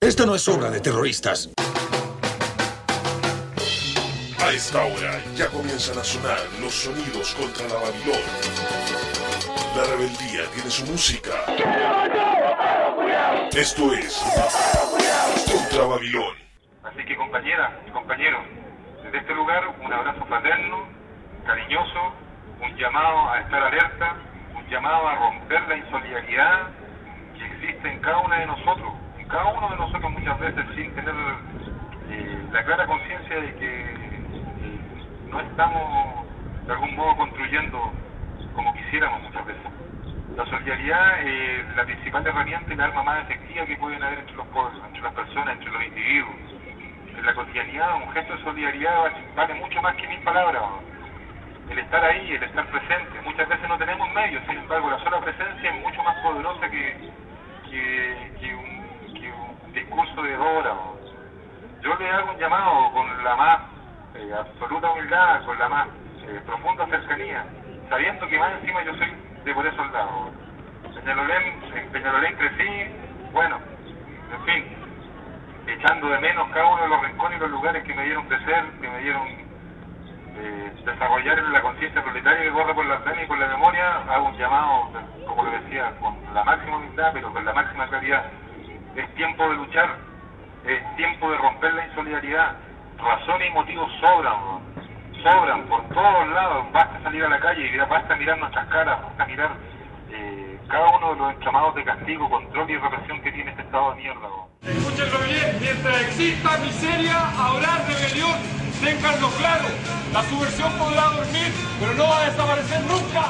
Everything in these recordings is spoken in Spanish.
Esta no es obra de terroristas. A esta hora ya comienzan a sonar los sonidos contra la Babilón. La rebeldía tiene su música. Esto es Contra Babilón. Así que compañeras y compañeros, desde este lugar un abrazo fraterno, cariñoso, un llamado a estar alerta, un llamado a romper la insolidaridad que existe en cada una de nosotros. En cada uno de nosotros muchas veces sin tener la clara conciencia de que no estamos de algún modo construyendo como quisiéramos muchas veces. La solidaridad es la principal herramienta y la arma más efectiva que pueden haber entre los pueblos, entre las personas, entre los individuos. En la cotidianidad un gesto de solidaridad vale mucho más que 1000 palabras. El estar ahí, el estar presente. Muchas veces no tenemos medios, sin embargo la sola presencia es mucho más poderosa que un discurso de 2 horas. Yo le hago un llamado con la más absoluta humildad, con la más profunda cercanía, sabiendo que más encima yo soy de por esos lados. En Peñalolén crecí, bueno, en fin, echando de menos cada uno de los rincones y los lugares que me dieron crecer, que me dieron desarrollar la conciencia proletaria que corre por las venas y por la memoria. Hago un llamado, como lo decía, con la máxima humildad, pero con la máxima claridad. Es tiempo de luchar, es tiempo de romper la insolidaridad. Razones y motivos sobran por todos lados. Basta salir a la calle y basta mirar nuestras caras, basta mirar cada uno de los entramados de castigo, control y represión que tiene este estado de mierda. Escúchenlo bien, mientras exista miseria, habrá rebelión. Ténganlo claro, la subversión podrá dormir, pero no va a desaparecer nunca.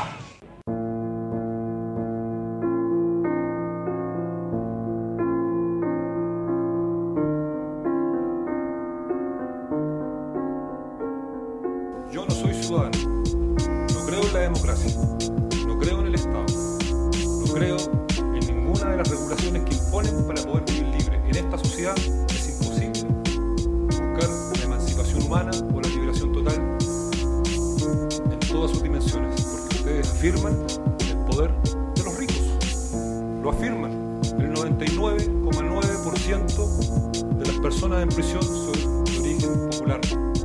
Yo no soy ciudadano, no creo en la democracia, no creo en el Estado, no creo en ninguna de las regulaciones que imponen para poder vivir libre. En esta sociedad es imposible buscar la emancipación humana o la liberación total en todas sus dimensiones, porque ustedes afirman el poder de los ricos, lo afirman. El 99,9% de las personas en prisión son de origen popular.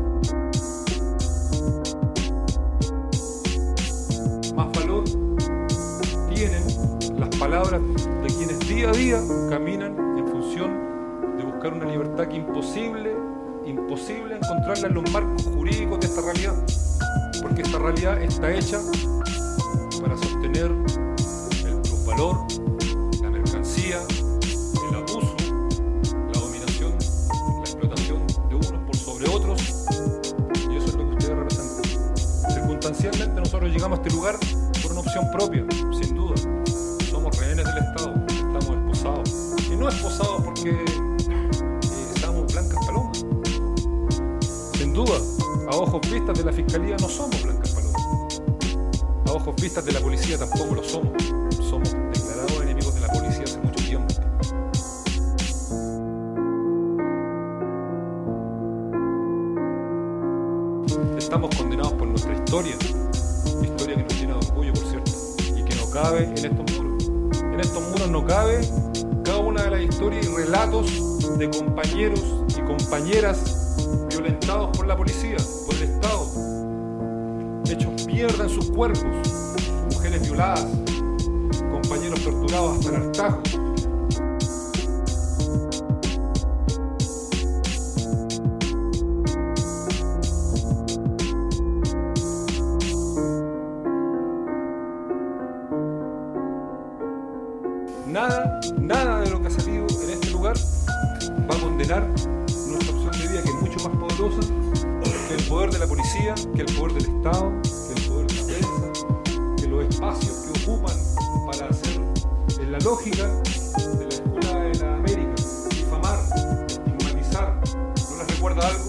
Las palabras de quienes día a día caminan en función de buscar una libertad que imposible encontrarla en los marcos jurídicos de esta realidad, porque esta realidad está hecha para sostener el plusvalor, la mercancía, el abuso, la dominación, la explotación de unos por sobre otros, y eso es lo que ustedes representan. Circunstancialmente nosotros llegamos a este lugar por una opción propia, sin duda. Somos rehenes del Estado, estamos esposados. Y no esposados porque seamos blancas palomas. Sin duda, a ojos vistas de la Fiscalía no somos blancas palomas. A ojos vistas de la policía tampoco lo somos. Somos declarados enemigos de la policía hace mucho tiempo. Estamos condenados por nuestra historia que nos llena de orgullo, por cierto, y que no cabe en estos muros. En estos muros no cabe cada una de las historias y relatos de compañeros y compañeras violentados por la policía, por el Estado, hechos mierda en sus cuerpos, mujeres violadas, compañeros torturados hasta el hartazgo. Nada de lo que ha salido en este lugar va a condenar nuestra opción de vida, que es mucho más poderosa que el poder de la policía, que el poder del Estado, que el poder de la prensa, que los espacios que ocupan para hacer en la lógica de la Escuela de la América, difamar, estigmatizar. ¿No les recuerda algo?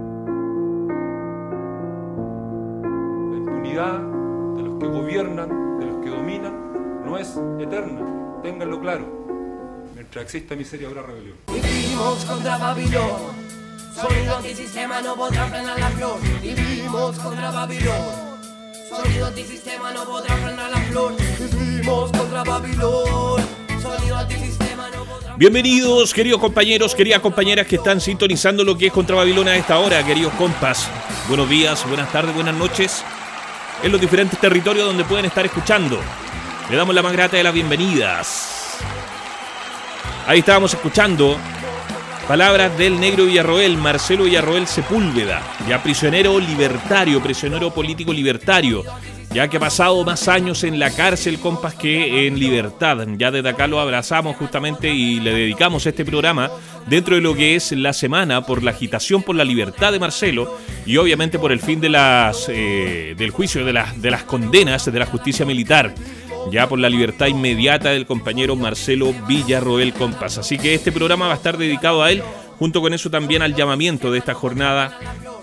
La impunidad de los que gobiernan, de los que dominan, no es eterna. Ténganlo claro. Mientras exista miseria habrá rebelión. Vivimos contra Babilón. Sonido antisistema no podrá frenar la flor. Vivimos contra Babilón. Sonido antisistema no podrá frenar la flor. Vivimos contra Babilón. Sonido antisistema no podrá Bienvenidos, queridos compañeros, queridas compañeras que están sintonizando lo que es Contra Babilón a esta hora, queridos compas. Buenos días, buenas tardes, buenas noches en los diferentes territorios donde pueden estar escuchando. Le damos la más grata de las bienvenidas. Ahí estábamos escuchando palabras del negro Villarroel, Marcelo Villarroel Sepúlveda, ya prisionero libertario, prisionero político libertario, ya que ha pasado más años en la cárcel, compas, que en libertad. Ya desde acá lo abrazamos justamente y le dedicamos este programa dentro de lo que es la semana por la agitación por la libertad de Marcelo y obviamente por el fin de del juicio, de las condenas de la justicia militar, ya por la libertad inmediata del compañero Marcelo Villarroel, compas. Así que este programa va a estar dedicado a él, junto con eso también al llamamiento de esta jornada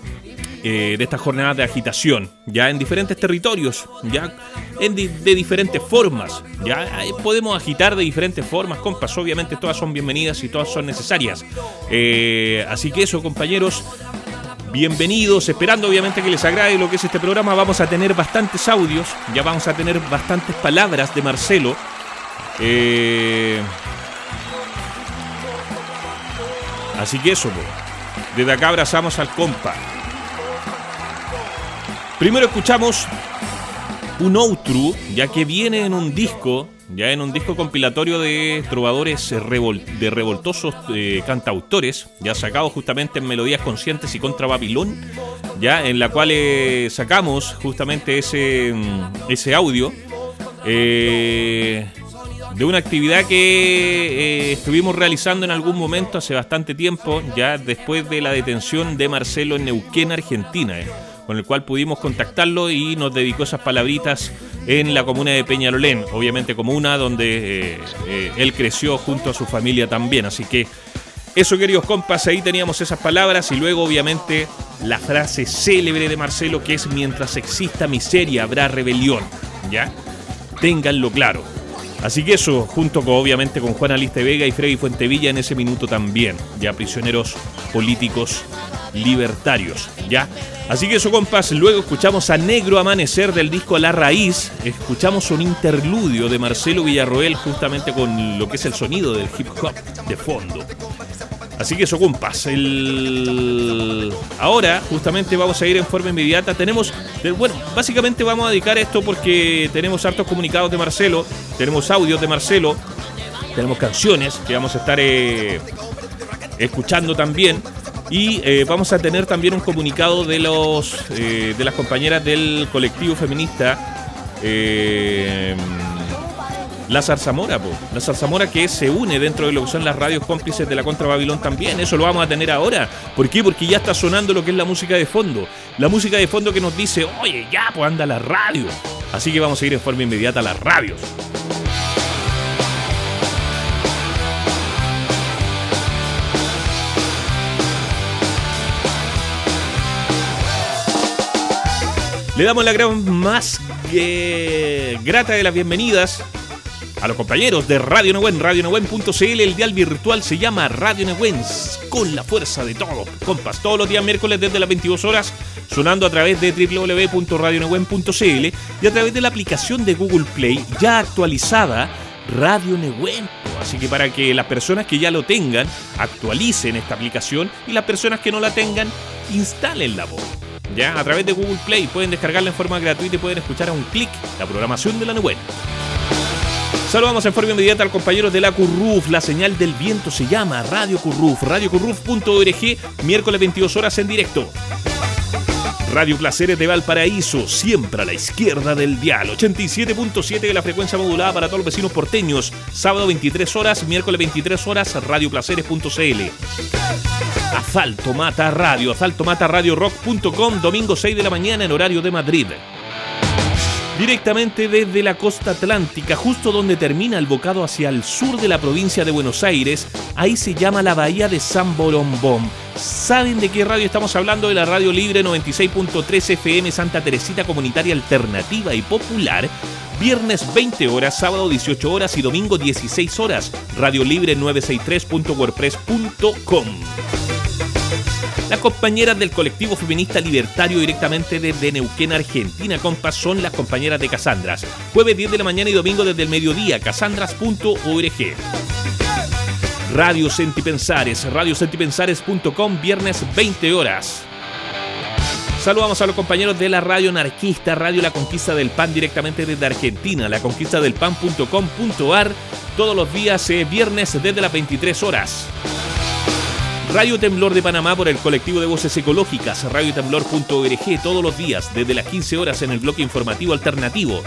de agitación, ya en diferentes territorios, ya de diferentes formas, ya podemos agitar de diferentes formas, compas, obviamente todas son bienvenidas y todas son necesarias, así que eso, compañeros, bienvenidos, esperando obviamente que les agrade lo que es este programa. Vamos a tener bastantes audios, ya vamos a tener bastantes palabras de Marcelo, así que eso, desde acá abrazamos al compa. Primero escuchamos un outro, ya que viene en un disco compilatorio de trovadores de revoltosos cantautores, ya sacado justamente en Melodías Conscientes y Contra Babilón, ya en la cual sacamos justamente ese audio de una actividad que estuvimos realizando en algún momento hace bastante tiempo, ya después de la detención de Marcelo en Neuquén, Argentina, con el cual pudimos contactarlo y nos dedicó esas palabritas en la comuna de Peñalolén, obviamente comuna donde él creció junto a su familia también. Así que eso, queridos compas, ahí teníamos esas palabras y luego obviamente la frase célebre de Marcelo, que es: mientras exista miseria habrá rebelión, ¿ya? Ténganlo claro. Así que eso, junto obviamente con Juana Lista Vega y Freddy Fuentevilla en ese minuto también, ya prisioneros políticos libertarios, ¿ya? Así que eso, compas, luego escuchamos a Negro Amanecer del disco La Raíz, escuchamos un interludio de Marcelo Villarroel justamente con lo que es el sonido del hip hop de fondo. Así que eso, compas, ahora justamente vamos a ir en forma inmediata. Básicamente vamos a dedicar esto porque tenemos hartos comunicados de Marcelo, tenemos audios de Marcelo, tenemos canciones que vamos a estar escuchando también. Y vamos a tener también un comunicado de las compañeras del colectivo feminista La Zarzamora, La Zarzamora, que se une dentro de lo que son las radios cómplices de la Contra Babilón también. Eso lo vamos a tener ahora. ¿Por qué? Porque ya está sonando lo que es la música de fondo. La música de fondo que nos dice: oye, ya, pues anda la radio. Así que vamos a ir en forma inmediata a las radios. Le damos la más grata de las bienvenidas a los compañeros de Radio Nehuen, radionehuen.cl. El dial virtual se llama Radio Nehuen, con la fuerza de todo, compas. Todos los días miércoles desde las 22 horas, sonando a través de www.radionehuen.cl y a través de la aplicación de Google Play, ya actualizada, Radio Nehuen. Así que para que las personas que ya lo tengan, actualicen esta aplicación, y las personas que no la tengan, instálenla, ya a través de Google Play. Pueden descargarla en forma gratuita y pueden escuchar a un clic la programación de la Nehuen. Saludamos en forma inmediata al compañero de la Curruf. La señal del viento se llama Radio Curruf, radiocurruf.org, miércoles 22 horas en directo. Radio Placeres de Valparaíso, siempre a la izquierda del dial, 87.7 de la frecuencia modulada para todos los vecinos porteños. Sábado 23 horas, miércoles 23 horas, radioplaceres.cl. Asalto Mata Radio, asaltomataradiorock.com, domingo 6 de la mañana en horario de Madrid. Directamente desde la costa atlántica, justo donde termina el bocado hacia el sur de la provincia de Buenos Aires, ahí se llama la bahía de San Borombón. ¿Saben de qué radio estamos hablando? De la Radio Libre 96.3 FM Santa Teresita, comunitaria alternativa y popular. Viernes 20 horas, sábado 18 horas y domingo 16 horas. Radio Libre 963.wordpress.com. Las compañeras del colectivo feminista libertario directamente desde Neuquén, Argentina, compas, son las compañeras de Casandras. Jueves 10 de la mañana y domingo desde el mediodía, casandras.org. Radio Sentipensares, radiosentipensares.com, viernes 20 horas. Saludamos a los compañeros de la radio anarquista, Radio La Conquista del Pan, directamente desde Argentina, laconquistadelpan.com.ar, todos los días viernes desde las 23 horas. Radio Temblor de Panamá por el colectivo de voces ecológicas, radiotemblor.org, todos los días desde las 15 horas en el bloque informativo alternativo.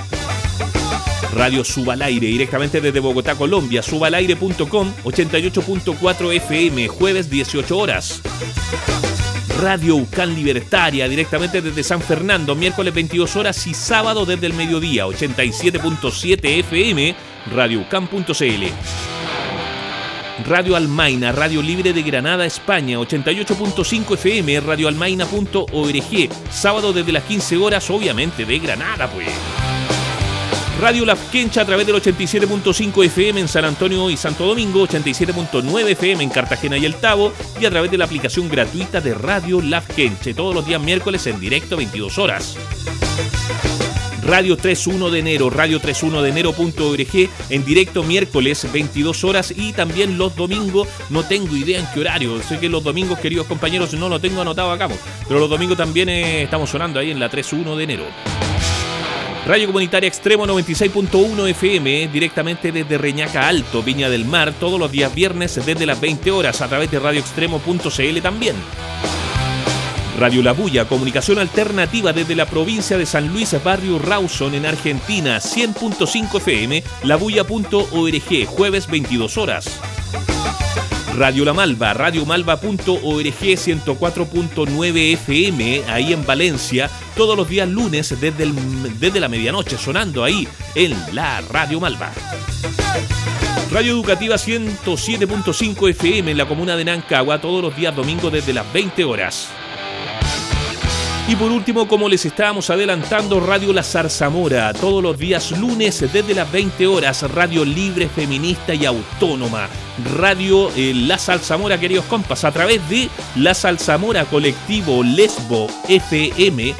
Radio Subalaire, directamente desde Bogotá, Colombia, subalaire.com, 88.4 FM, jueves 18 horas. Radio Ucán Libertaria, directamente desde San Fernando, miércoles 22 horas y sábado desde el mediodía, 87.7 FM, radioucán.cl. Radio Almaina, Radio Libre de Granada, España, 88.5 FM, radioalmaina.org, sábado desde las 15 horas, obviamente de Granada, pues. Radio Lafkencha a través del 87.5 FM en San Antonio y Santo Domingo, 87.9 FM en Cartagena y El Tabo, y a través de la aplicación gratuita de Radio Lafkencha, todos los días miércoles en directo 22 horas. Radio 31 de enero, radio31denero.org, en directo miércoles 22 horas, y también los domingos, no tengo idea en qué horario, sé que los domingos, queridos compañeros, no lo tengo anotado acá, pero los domingos también estamos sonando ahí en la 31 de enero. Radio Comunitaria Extremo 96.1 FM, directamente desde Reñaca Alto, Viña del Mar, todos los días viernes desde las 20 horas, a través de radioextremo.cl también. Radio La Bulla, comunicación alternativa desde la provincia de San Luis, barrio Rawson, en Argentina, 100.5 FM, labulla.org, jueves 22 horas. Radio La Malva, radiomalva.org, 104.9 FM, ahí en Valencia, todos los días lunes desde la medianoche, sonando ahí en la Radio Malva. Radio Educativa 107.5 FM en la comuna de Nancagua, todos los días domingos desde las 20 horas. Y por último, como les estábamos adelantando, Radio La Zarzamora, todos los días lunes desde las 20 horas, radio libre, feminista y autónoma. Radio La Zarzamora, queridos compas, a través de La Zarzamora Colectivo Lesbo FM,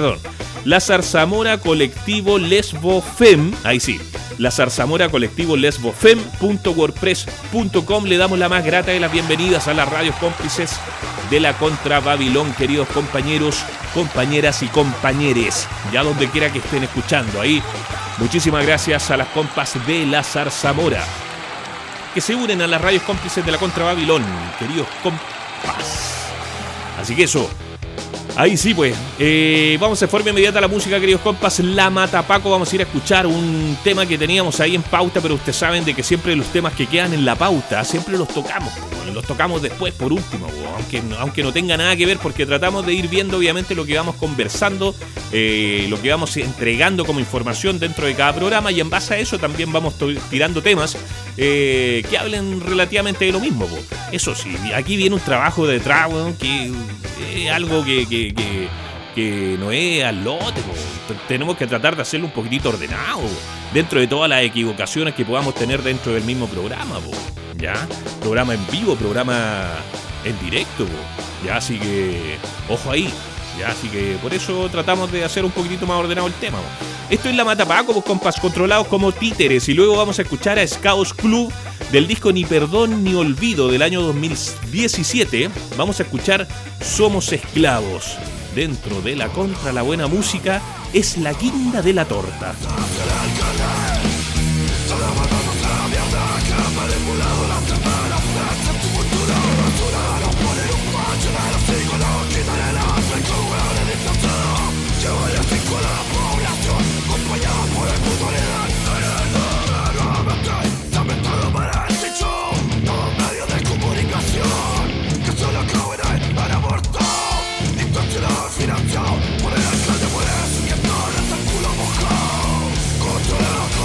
La Zarzamora Colectivo Lesbo Fem, ahí sí, La Zarzamora Colectivo Lesbo Fem.wordpress.com. Le damos la más grata de las bienvenidas a las radios cómplices de la Contra Babilón, queridos compañeros, compañeras y compañeres, ya donde quiera que estén escuchando ahí. Muchísimas gracias a las compas de La Zarzamora que se unen a las radios cómplices de la Contra Babilón, queridos compas. Así que eso, ahí sí pues, vamos de forma inmediata a la música, queridos compas. La Matapaco, vamos a ir a escuchar un tema que teníamos ahí en pauta, pero ustedes saben de que siempre los temas que quedan en la pauta, siempre los tocamos después por último, aunque no tenga nada que ver, porque tratamos de ir viendo obviamente lo que vamos conversando, lo que vamos entregando como información dentro de cada programa, y en base a eso también vamos tirando temas que hablen relativamente de lo mismo. Eso sí, aquí viene un trabajo detrás, que es algo que no es al lote. Tenemos que tratar de hacerlo un poquitito ordenado dentro de todas las equivocaciones que podamos tener dentro del mismo programa, ¿ya? Programa en vivo, programa en directo, ¿ya? Así que ojo ahí, ¿ya? Así que por eso tratamos de hacer un poquitito más ordenado el tema. Esto es La Matapaco, pues, compas, controlados como títeres, y luego vamos a escuchar a Scouts Club del disco Ni Perdón Ni Olvido del año 2017. Vamos a escuchar Somos Esclavos. Dentro de la Contra, la buena música es la guinda de la torta. Financiado por el alcalde, por eso que todo es el culo mojado. Controlado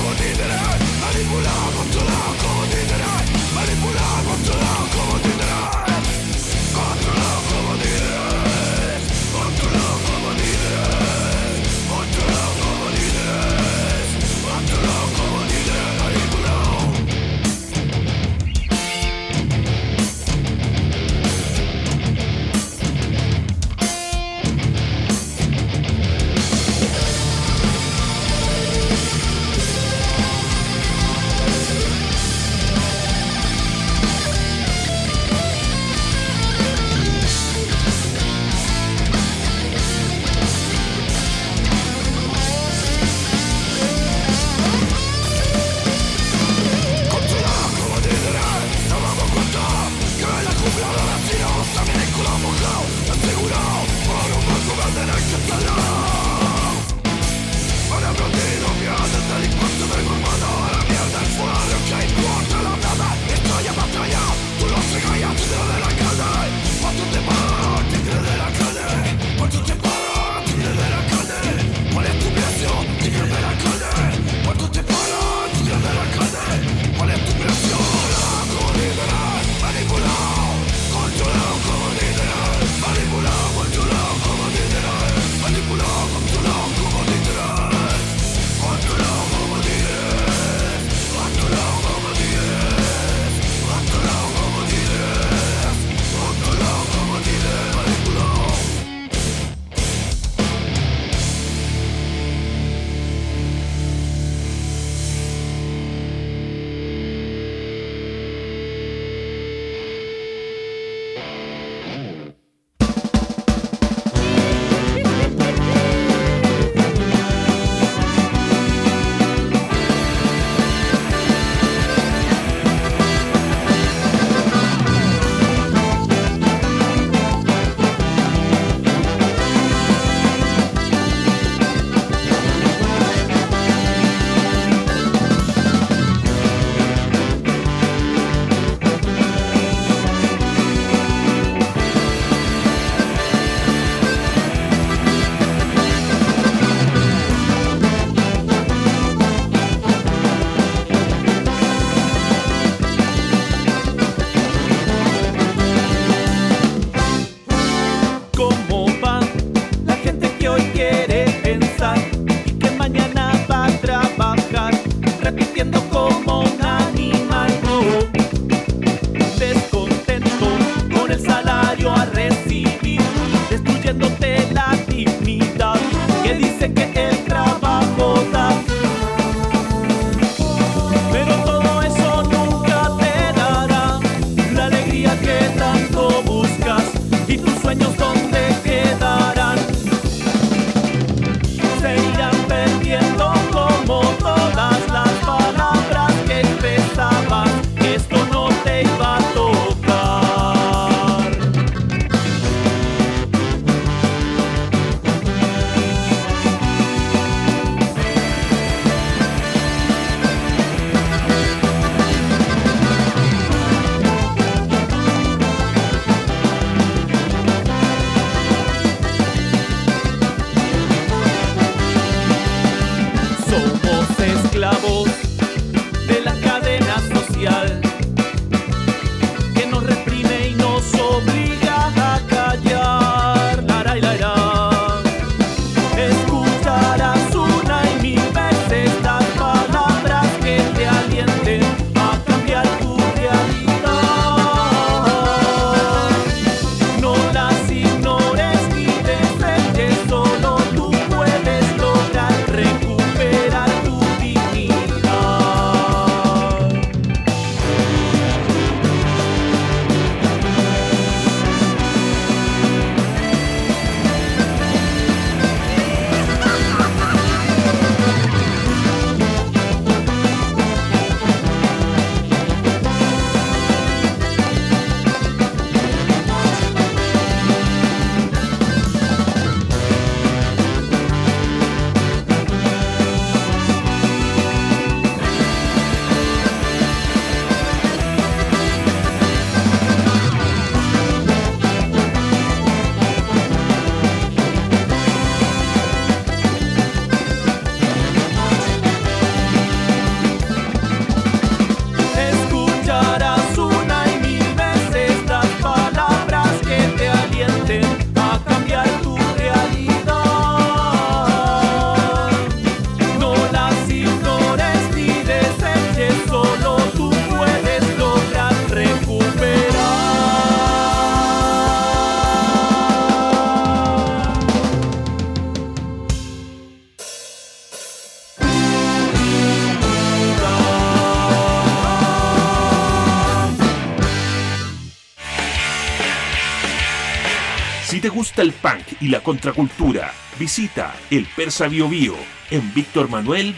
Si te gusta el punk y la contracultura, visita el Persa Bio Bio en Víctor Manuel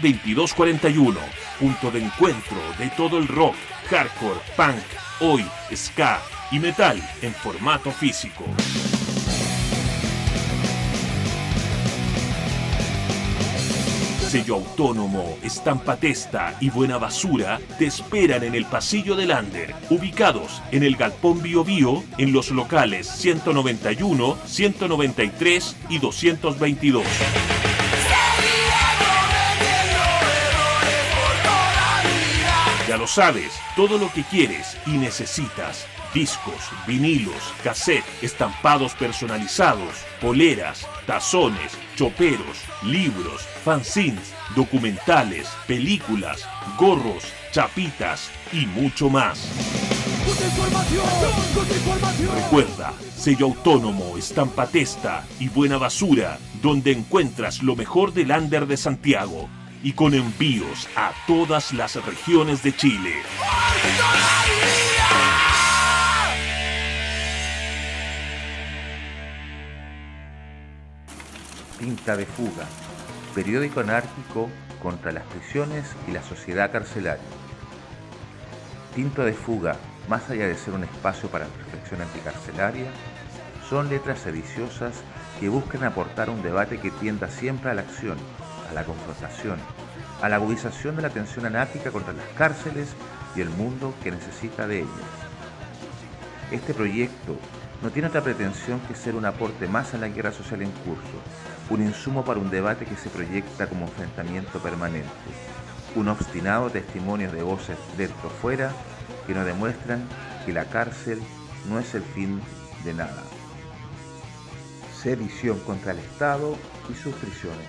2241, punto de encuentro de todo el rock, hardcore, punk, oi, ska, y metal en formato físico. Sello Autónomo, Estampa Testa y Buena Basura te esperan en el pasillo del Lander, ubicados en el Galpón Bio Bio, en los locales 191, 193 y 222. Ya lo sabes, todo lo que quieres y necesitas. Discos, vinilos, cassette, estampados personalizados, poleras, tazones, choperos, libros, fanzines, documentales, películas, gorros, chapitas y mucho más. Recuerda, Sello Autónomo, Estampa Testa y Buena Basura, donde encuentras lo mejor del Lander de Santiago y con envíos a todas las regiones de Chile. Tinta de Fuga, periódico anárquico contra las prisiones y la sociedad carcelaria. Tinta de Fuga, más allá de ser un espacio para la reflexión anticarcelaria, son letras sediciosas que buscan aportar un debate que tienda siempre a la acción, a la confrontación, a la agudización de la tensión anárquica contra las cárceles y el mundo que necesita de ellas. Este proyecto no tiene otra pretensión que ser un aporte más a la guerra social en curso, un insumo para un debate que se proyecta como enfrentamiento permanente, un obstinado testimonio de voces dentro o fuera que nos demuestran que la cárcel no es el fin de nada. Sedición contra el Estado y sus prisiones.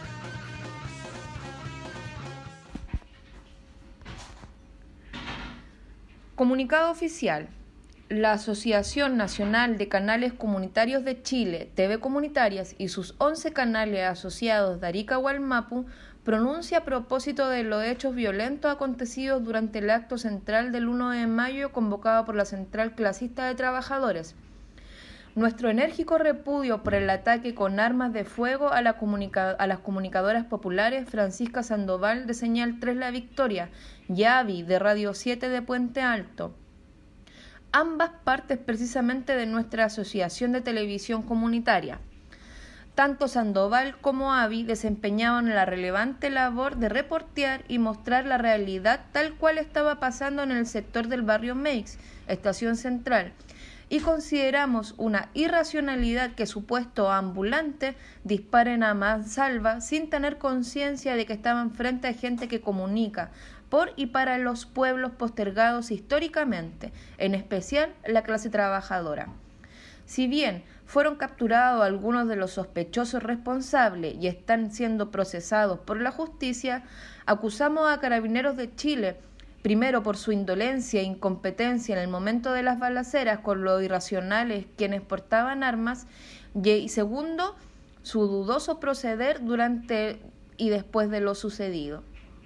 Comunicado oficial. La Asociación Nacional de Canales Comunitarios de Chile, TV Comunitarias, y sus 11 canales asociados de Arica Hualmapu pronuncia a propósito de los hechos violentos acontecidos durante el acto central del 1 de mayo convocado por la Central Clasista de Trabajadores. Nuestro enérgico repudio por el ataque con armas de fuego a las comunicadoras populares Francisca Sandoval de Señal 3 La Victoria y Avi de Radio 7 de Puente Alto. Ambas partes precisamente de nuestra asociación de televisión comunitaria. Tanto Sandoval como Avi desempeñaban la relevante labor de reportear y mostrar la realidad tal cual estaba pasando en el sector del barrio Meix, Estación Central, y consideramos una irracionalidad que supuestos ambulantes disparen a mansalva sin tener conciencia de que estaban frente a gente que comunica por y para los pueblos postergados históricamente, en especial la clase trabajadora. Si bien fueron capturados algunos de los sospechosos responsables y están siendo procesados por la justicia, acusamos a Carabineros de Chile, primero por su indolencia e incompetencia en el momento de las balaceras con los irracionales quienes portaban armas, y segundo, su dudoso proceder durante y después de lo sucedido.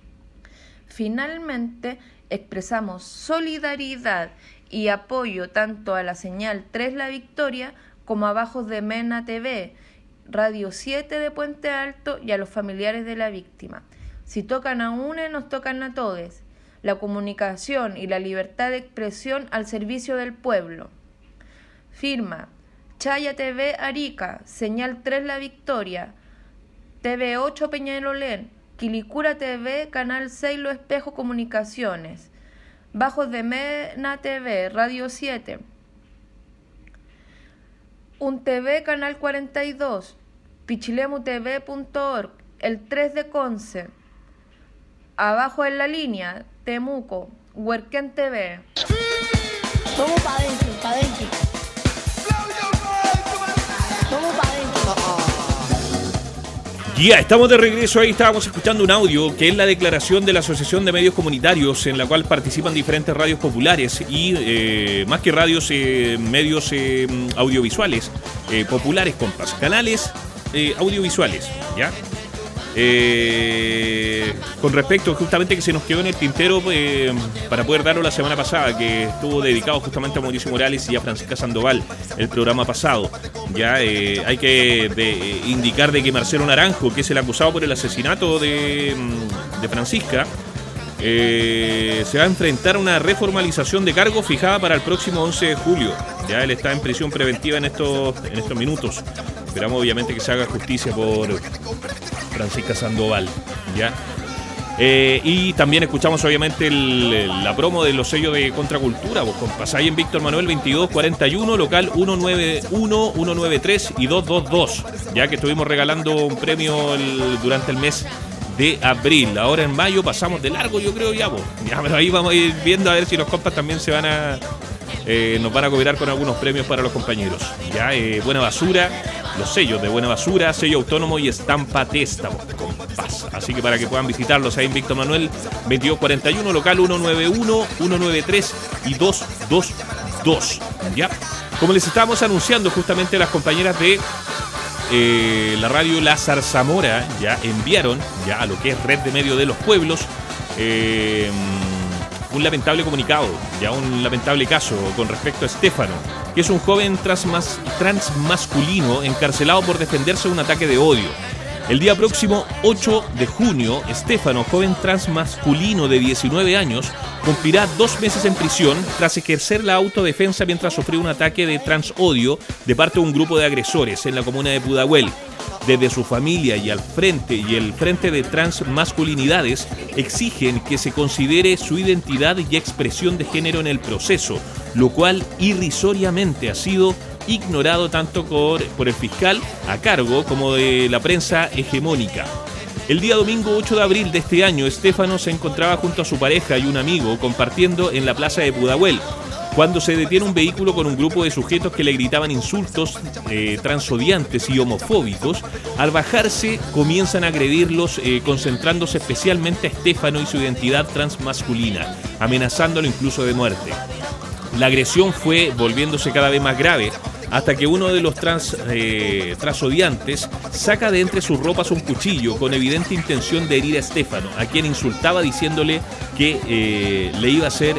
Finalmente, expresamos solidaridad y apoyo tanto a la Señal 3 La Victoria como a Bajos de Mena TV, Radio 7 de Puente Alto y a los familiares de la víctima. Si tocan a uno, nos tocan a todos. La comunicación y la libertad de expresión al servicio del pueblo. Firma Chaya TV Arica, Señal 3 La Victoria, TV 8 Peñalolén, Quilicura TV, Canal 6 Lo Espejo Comunicaciones, Bajos de Mena TV, Radio 7, Un TV, Canal 42, pichilemutv.org, El 3 de Conce, Abajo en la Línea, Temuco, Huerquén TV. Vamos para adentro, para adentro. Vamos para adentro. Ya, estamos de regreso. Ahí estábamos escuchando un audio que es la declaración de la Asociación de Medios Comunitarios, en la cual participan diferentes radios populares y más que radios, medios audiovisuales populares, compas, canales audiovisuales, ¿ya? Con respecto justamente que se nos quedó en el tintero para poder darlo la semana pasada, que estuvo dedicado justamente a Mauricio Morales y a Francisca Sandoval el programa pasado. Ya hay que indicar de que Marcelo Naranjo, que es el acusado por el asesinato de Francisca, se va a enfrentar a una reformalización de cargo fijada para el próximo 11 de julio. Ya él está en prisión preventiva en estos minutos. Esperamos obviamente que se haga justicia por Francisca Sandoval, ¿ya? Y también escuchamos obviamente la promo de los sellos de Contracultura, vos compas, ahí en Víctor Manuel 2241, local 191, 193 y 222, ya que estuvimos regalando un premio durante el mes de abril. Ahora en mayo pasamos de largo, yo creo ya, pero ahí vamos a ir viendo a ver si los compas también nos van a cooperar con algunos premios para los compañeros. Ya, Buena Basura, los sellos de Buena Basura, sello autónomo y estampa Testa, compas. Así que para que puedan visitarlos ahí en Víctor Manuel 2241, local 191, 193 y 222. Ya, como les estábamos anunciando, justamente las compañeras de la radio La Zarzamora ya enviaron ya a lo que es Red de Medios de los Pueblos un lamentable comunicado, ya un lamentable caso con respecto a Estefano, que es un joven transmasculino encarcelado por defenderse de un ataque de odio. El día próximo 8 de junio, Estefano, joven transmasculino de 19 años, cumplirá 2 meses en prisión tras ejercer la autodefensa mientras sufrió un ataque de transodio de parte de un grupo de agresores en la comuna de Pudahuel. Desde su familia y el Frente de Transmasculinidades exigen que se considere su identidad y expresión de género en el proceso, lo cual irrisoriamente ha sido ignorado tanto por el fiscal a cargo como de la prensa hegemónica. El día domingo 8 de abril de este año, Estefano se encontraba junto a su pareja y un amigo compartiendo en la plaza de Pudahuel, cuando se detiene un vehículo con un grupo de sujetos que le gritaban insultos transodiantes y homofóbicos. Al bajarse comienzan a agredirlos, concentrándose especialmente a Estefano y su identidad transmasculina, amenazándolo incluso de muerte. La agresión fue volviéndose cada vez más grave, hasta que uno de los transodiantes saca de entre sus ropas un cuchillo con evidente intención de herir a Estefano, a quien insultaba diciéndole que le iba a hacer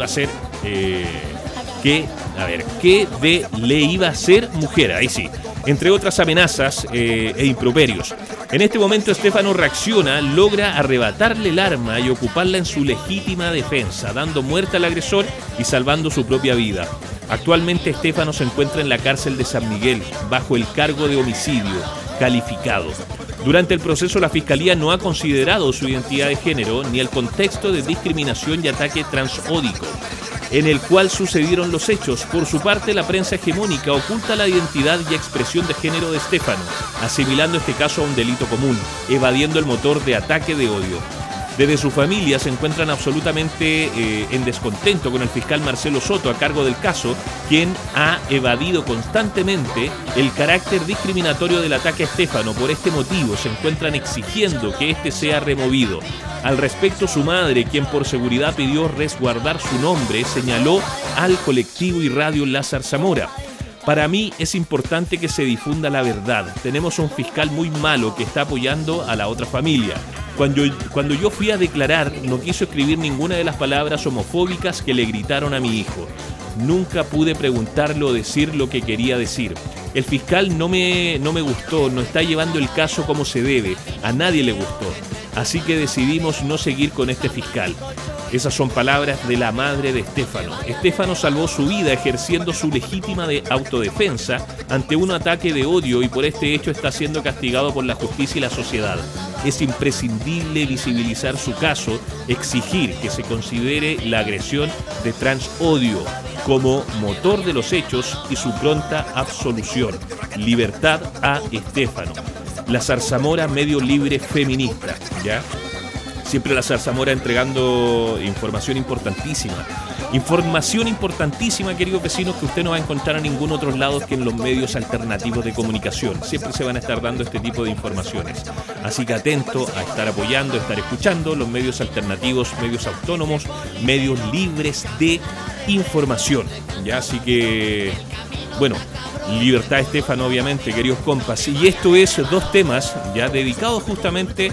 mujer, ahí sí, entre otras amenazas e improperios. En este momento Estefano reacciona, logra arrebatarle el arma y ocuparla en su legítima defensa, dando muerte al agresor y salvando su propia vida. Actualmente Estefano se encuentra en la cárcel de San Miguel bajo el cargo de homicidio calificado. Durante el proceso la Fiscalía no ha considerado su identidad de género ni el contexto de discriminación y ataque transódico en el cual sucedieron los hechos. Por su parte, la prensa hegemónica oculta la identidad y expresión de género de Estefano, asimilando este caso a un delito común, evadiendo el motor de ataque de odio. Desde su familia se encuentran absolutamente en descontento con el fiscal Marcelo Soto a cargo del caso, quien ha evadido constantemente el carácter discriminatorio del ataque a Estefano. Por este motivo se encuentran exigiendo que este sea removido. Al respecto, su madre, quien por seguridad pidió resguardar su nombre, señaló al colectivo y radio La Zarzamora: para mí es importante que se difunda la verdad. Tenemos un fiscal muy malo que está apoyando a la otra familia. Cuando yo fui a declarar, no quiso escribir ninguna de las palabras homofóbicas que le gritaron a mi hijo. Nunca pude preguntarle o decir lo que quería decir. El fiscal no me gustó, no está llevando el caso como se debe. A nadie le gustó. Así que decidimos no seguir con este fiscal. Esas son palabras de la madre de Estefano. Estefano salvó su vida ejerciendo su legítima autodefensa ante un ataque de odio y por este hecho está siendo castigado por la justicia y la sociedad. Es imprescindible visibilizar su caso, exigir que se considere la agresión de transodio como motor de los hechos y su pronta absolución. Libertad a Estefano. La Zarzamora, medio libre feminista, ¿ya? Siempre la Zarzamora entregando información importantísima. Información importantísima, queridos vecinos, que usted no va a encontrar en ningún otro lado que en los medios alternativos de comunicación. Siempre se van a estar dando este tipo de informaciones. Así que atento a estar apoyando, a estar escuchando los medios alternativos, medios autónomos, medios libres de información. Ya, así que, bueno, libertad Estefano, obviamente, queridos compas. Y esto es dos temas ya dedicados justamente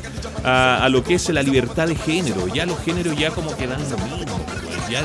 a lo que es la libertad de género. Ya los géneros ya como que dan lo mismo, pues, ya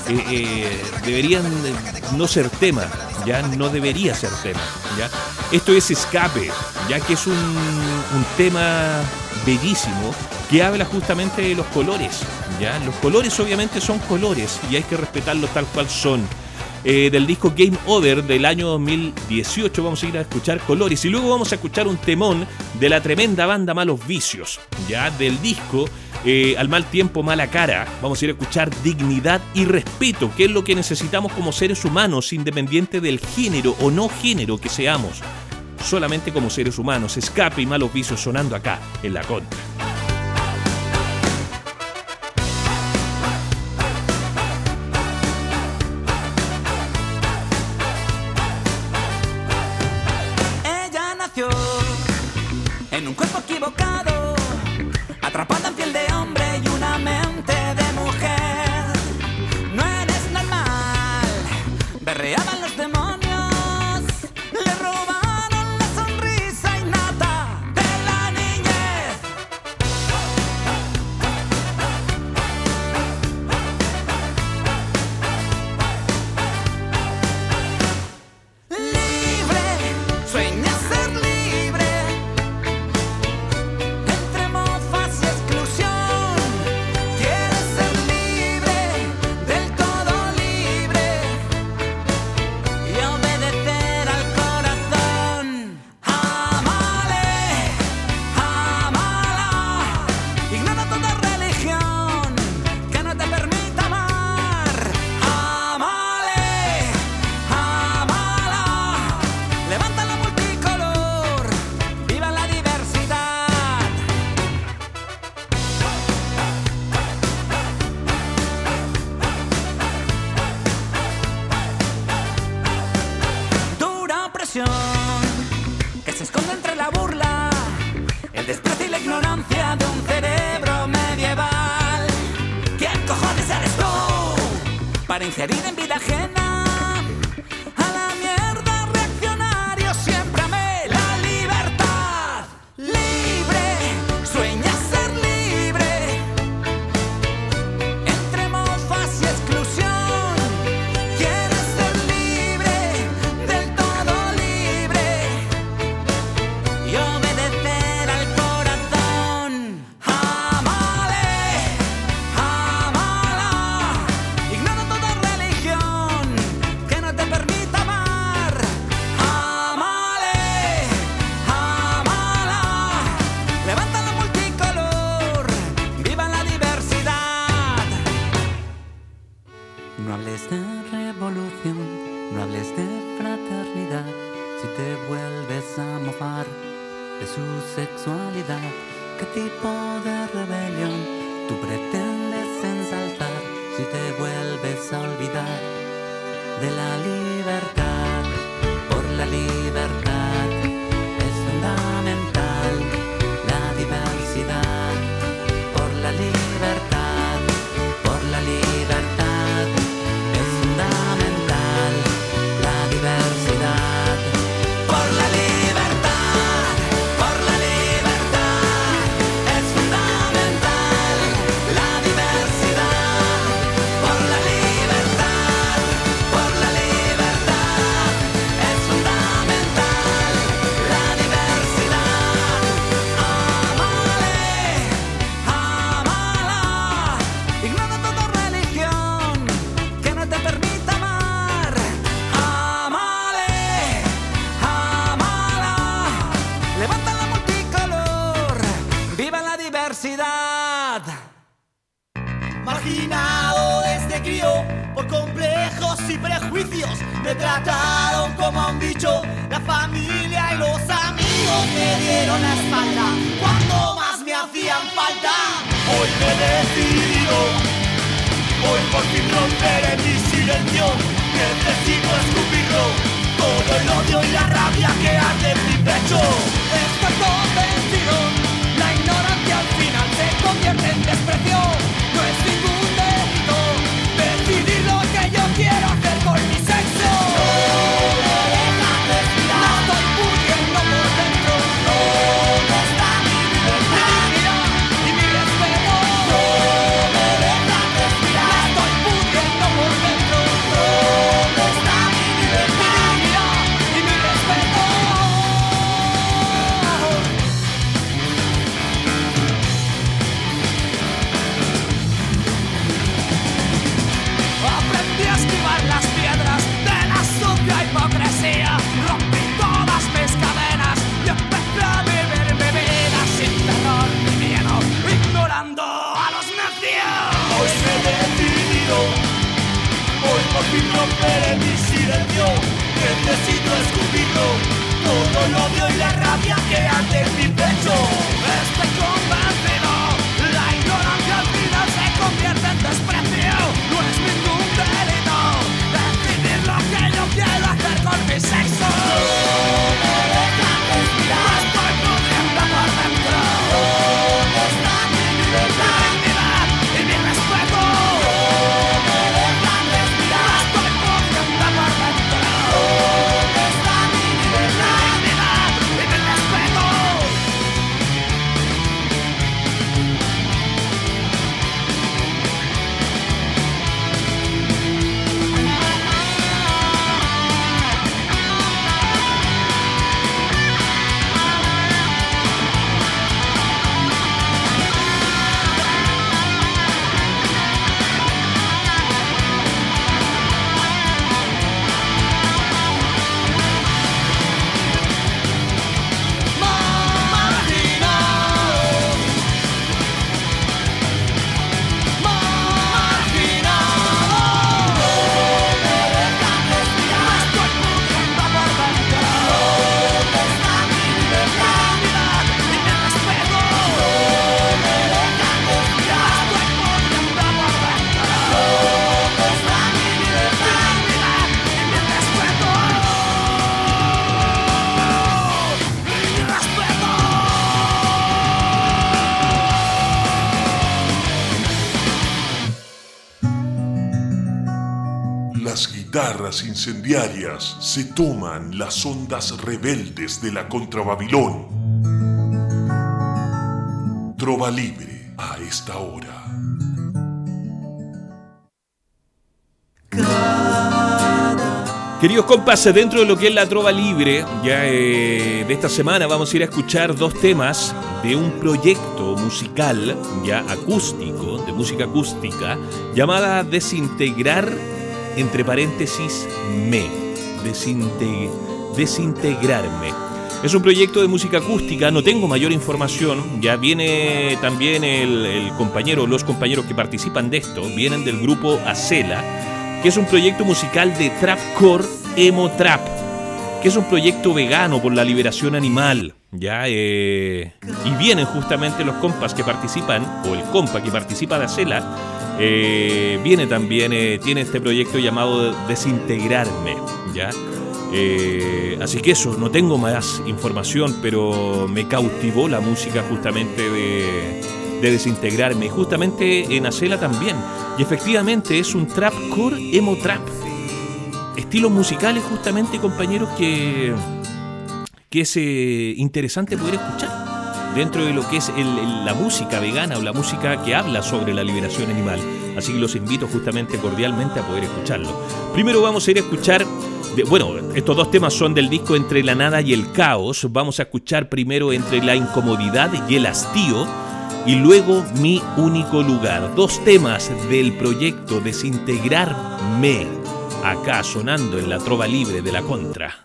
deberían no ser tema, ya no debería ser tema, ya. Esto es Escape, ya que es un tema bellísimo que habla justamente de los colores, ¿ya? Los colores obviamente son colores y hay que respetarlos tal cual son. Del disco Game Over del año 2018 vamos a ir a escuchar Colores y luego vamos a escuchar un temón de la tremenda banda Malos Vicios, ya del disco Al Mal Tiempo, Mala Cara. Vamos a ir a escuchar Dignidad y Respeto, que es lo que necesitamos como seres humanos, independiente del género o no género que seamos, solamente como seres humanos. Escape y Malos Vicios sonando acá en La Contra. En un cuerpo equivocado, atrapada en piel de hombre y una mente de mujer. No eres normal, berreaban los demonios, le robaron la sonrisa innata de la niñez. Libre, sueña ser libre. Entre mofas y exclusión, quieres ser libre, del todo libre, y obedecer al corazón. Amale, amala, ignora toda religión que no te permita amar. Amale, amala, levanta la multicolor, viva la diversidad. Dura opresión que se esconde entre la burla, el desprecio y la ignorancia de un cerebro medieval. ¿Quién cojones eres tú para ingerir en vida ajena? A la mierda, reaccionario, siempre amé la libertad. Libre, sueña ser libre. Entre mofas y exclusión, quieres ser libre, del todo libre, y obedecer al corazón. Amale, amala, ignora toda religión que no te permita amar. Amale, amala, levanta la multicolor, viva la diversidad. No hables de revolución, no hables de fraternidad, si te vuelves a mofar de su sexualidad. ¿Qué tipo de rebelión tú pretendes ensalzar si te vuelves a olvidar de la libertad? Por la libertad es fundamental la diversidad. Por la libertad, por la libertad es fundamental la diversidad. Por la libertad, por la libertad es fundamental la diversidad. Por la libertad, por la libertad es fundamental la diversidad. Amale, amala, ignora toda religión que no te permita amar. Amale, amala, levanta la multicolor, viva la diversidad. Marginado desde crío por complejos y prejuicios, me trataron como a un bicho. La familia y los amigos me dieron la espalda cuando más me hacían falta. Hoy me he decidido, hoy por fin romperé mi silencio. Necesito escupirlo, todo el odio y la rabia que arde en mi pecho. Estoy convencido, la ignorancia al final se convierte en desprecio. No es ningún delito decidir lo que yo quiero hacer con mi sexo. No me dejan respirar, la estoy pudriendo por dentro. ¿Dónde está mi libertad? Y mi respeto. No me dejan respirar, la estoy pudriendo por dentro. ¿Dónde está mi libertad? Y mi respeto. guitarras incendiarias se toman las ondas rebeldes de la Contrababilón. Trova libre a esta hora. Queridos compas, dentro de lo que es la trova libre, ya de esta semana vamos a ir a escuchar dos temas de un proyecto musical, ya acústico, de música acústica, llamada Desintegrar, entre paréntesis, Desintegrarme. Es un proyecto de música acústica, no tengo mayor información, ya viene también los compañeros que participan de esto, vienen del grupo Acela, que es un proyecto musical de trapcore emo trap, que es un proyecto vegano por la liberación animal, ¿ya? Y vienen justamente los compas que participan, o el compa que participa de Acela, viene también, tiene este proyecto llamado Desintegrarme, ¿ya? Así que eso, no tengo más información, pero me cautivó la música justamente de Desintegrarme, y justamente en Acela también. Y efectivamente es un trapcore emo trap. Estilos musicales justamente, compañeros, que es interesante poder escuchar dentro de lo que es la música vegana o la música que habla sobre la liberación animal. Así que los invito justamente cordialmente a poder escucharlo. Primero vamos a ir a escuchar, estos dos temas son del disco Entre la Nada y el Caos. Vamos a escuchar primero Entre la Incomodidad y el Hastío, y luego Mi Único Lugar. Dos temas del proyecto Desintegrarme, acá sonando en la trova libre de la Contra.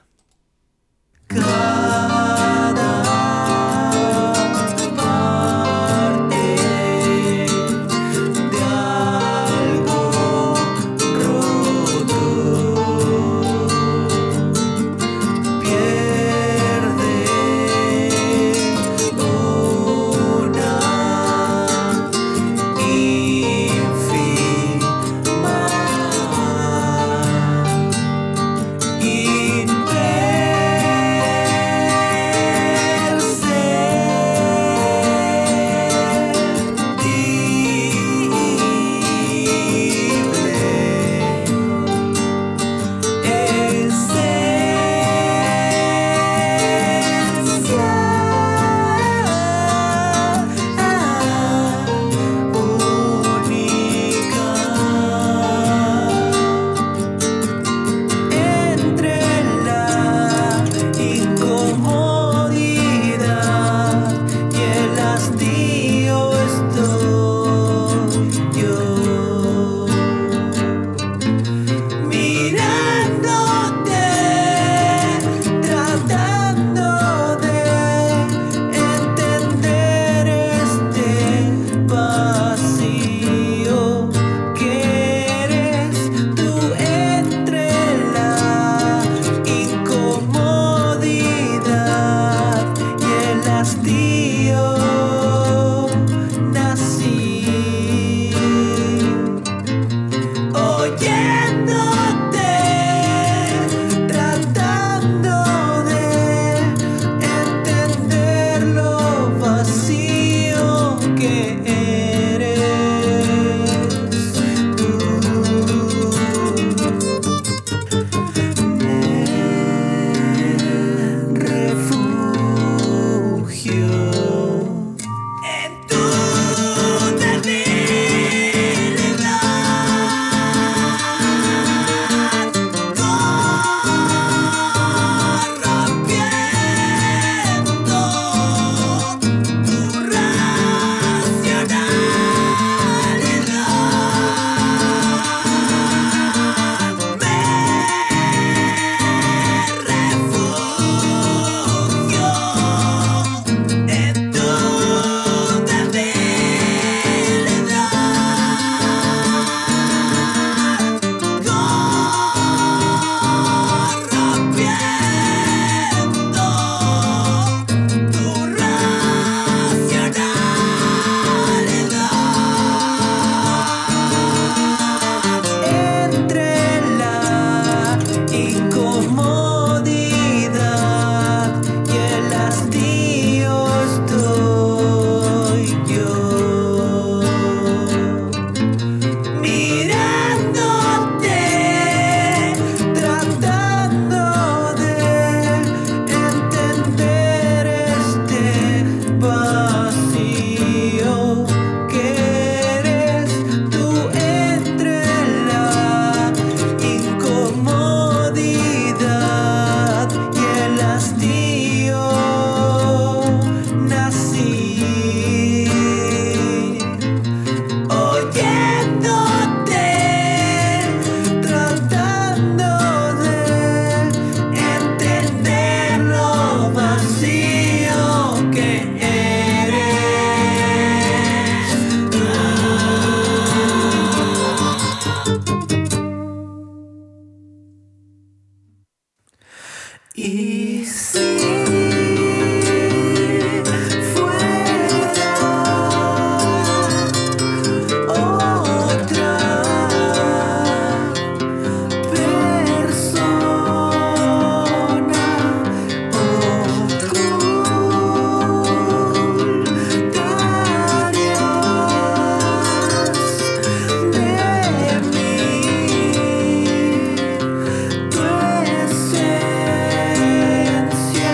Tu esencia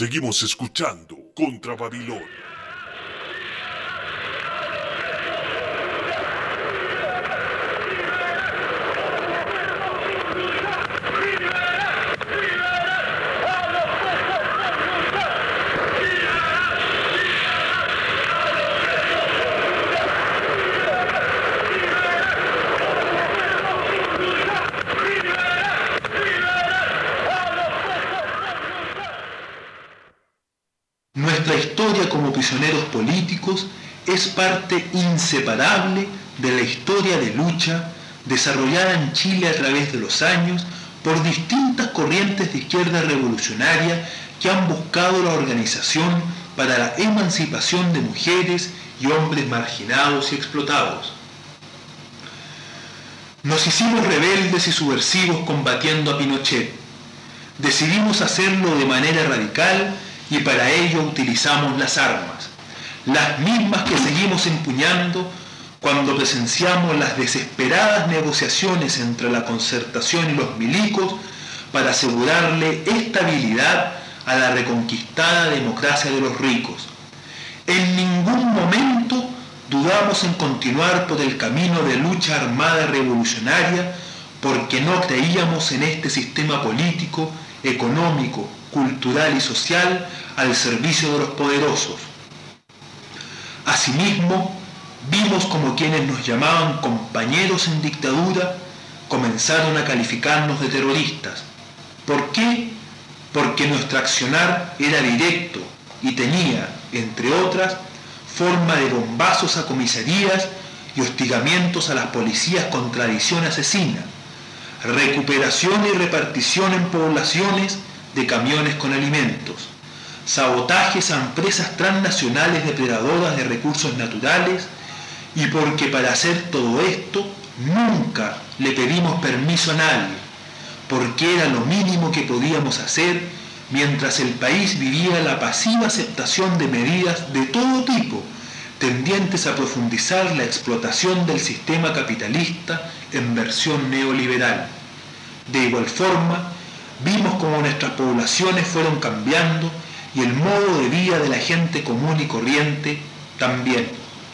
Seguimos escuchando Contra Babilón. Nuestra historia como prisioneros políticos es parte inseparable de la historia de lucha desarrollada en Chile a través de los años por distintas corrientes de izquierda revolucionaria que han buscado la organización para la emancipación de mujeres y hombres marginados y explotados. Nos hicimos rebeldes y subversivos combatiendo a Pinochet. Decidimos hacerlo de manera radical y para ello utilizamos las armas, las mismas que seguimos empuñando cuando presenciamos las desesperadas negociaciones entre la Concertación y los milicos para asegurarle estabilidad a la reconquistada democracia de los ricos. En ningún momento dudamos en continuar por el camino de lucha armada revolucionaria porque no creíamos en este sistema político, económico, cultural y social al servicio de los poderosos. Asimismo, vimos como quienes nos llamaban compañeros en dictadura comenzaron a calificarnos de terroristas. ¿Por qué? Porque nuestro accionar era directo y tenía, entre otras, forma de bombazos a comisarías y hostigamientos a las policías con tradición asesina, recuperación y repartición en poblaciones de camiones con alimentos, sabotajes a empresas transnacionales depredadoras de recursos naturales, y porque para hacer todo esto nunca le pedimos permiso a nadie, porque era lo mínimo que podíamos hacer mientras el país vivía la pasiva aceptación de medidas de todo tipo, tendientes a profundizar la explotación del sistema capitalista en versión neoliberal. De igual forma, vimos cómo nuestras poblaciones fueron cambiando y el modo de vida de la gente común y corriente también.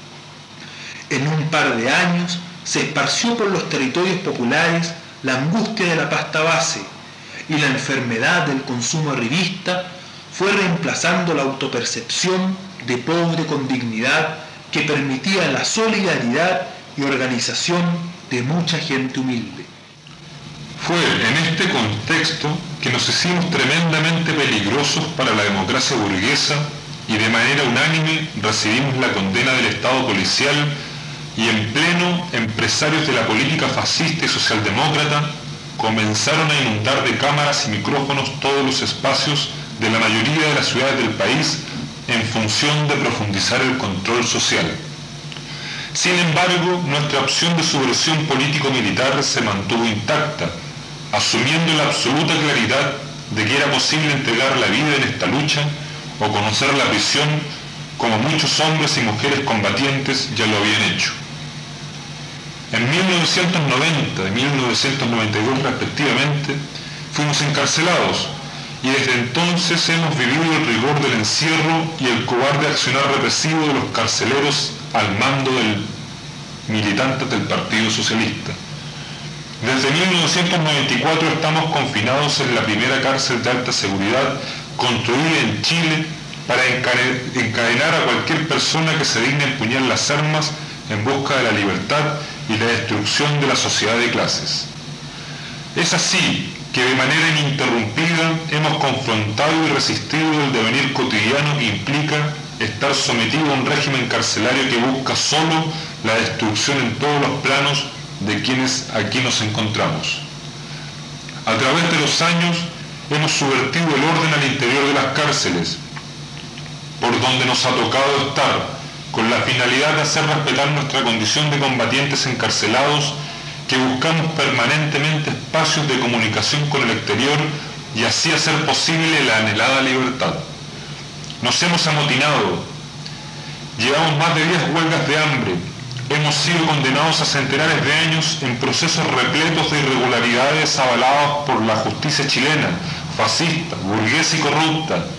En un par de años se esparció por los territorios populares la angustia de la pasta base y la enfermedad del consumo arribista fue reemplazando la autopercepción de pobre con dignidad que permitía la solidaridad y organización de mucha gente humilde. Fue en este contexto que nos hicimos tremendamente peligrosos para la democracia burguesa y de manera unánime recibimos la condena del Estado policial y en pleno empresarios de la política fascista y socialdemócrata comenzaron a inundar de cámaras y micrófonos todos los espacios de la mayoría de las ciudades del país en función de profundizar el control social. Sin embargo, nuestra opción de subversión político-militar se mantuvo intacta, asumiendo la absoluta claridad de que era posible entregar la vida en esta lucha o conocer la prisión como muchos hombres y mujeres combatientes ya lo habían hecho. En 1990 y 1992 respectivamente fuimos encarcelados y desde entonces hemos vivido el rigor del encierro y el cobarde accionar represivo de los carceleros al mando del militantes del Partido Socialista. Desde 1994 estamos confinados en la primera cárcel de alta seguridad construida en Chile para encadenar a cualquier persona que se digne empuñar las armas en busca de la libertad y la destrucción de la sociedad de clases. Es así que de manera ininterrumpida hemos confrontado y resistido el devenir cotidiano que implica estar sometido a un régimen carcelario que busca solo la destrucción en todos los planos de quienes aquí nos encontramos. A través de los años hemos subvertido el orden al interior de las cárceles, por donde nos ha tocado estar, con la finalidad de hacer respetar nuestra condición de combatientes encarcelados, que buscamos permanentemente espacios de comunicación con el exterior y así hacer posible la anhelada libertad. Nos hemos amotinado, llevamos más de 10 huelgas de hambre, hemos sido condenados a centenares de años en procesos repletos de irregularidades avalados por la justicia chilena, fascista, burguesa y corrupta.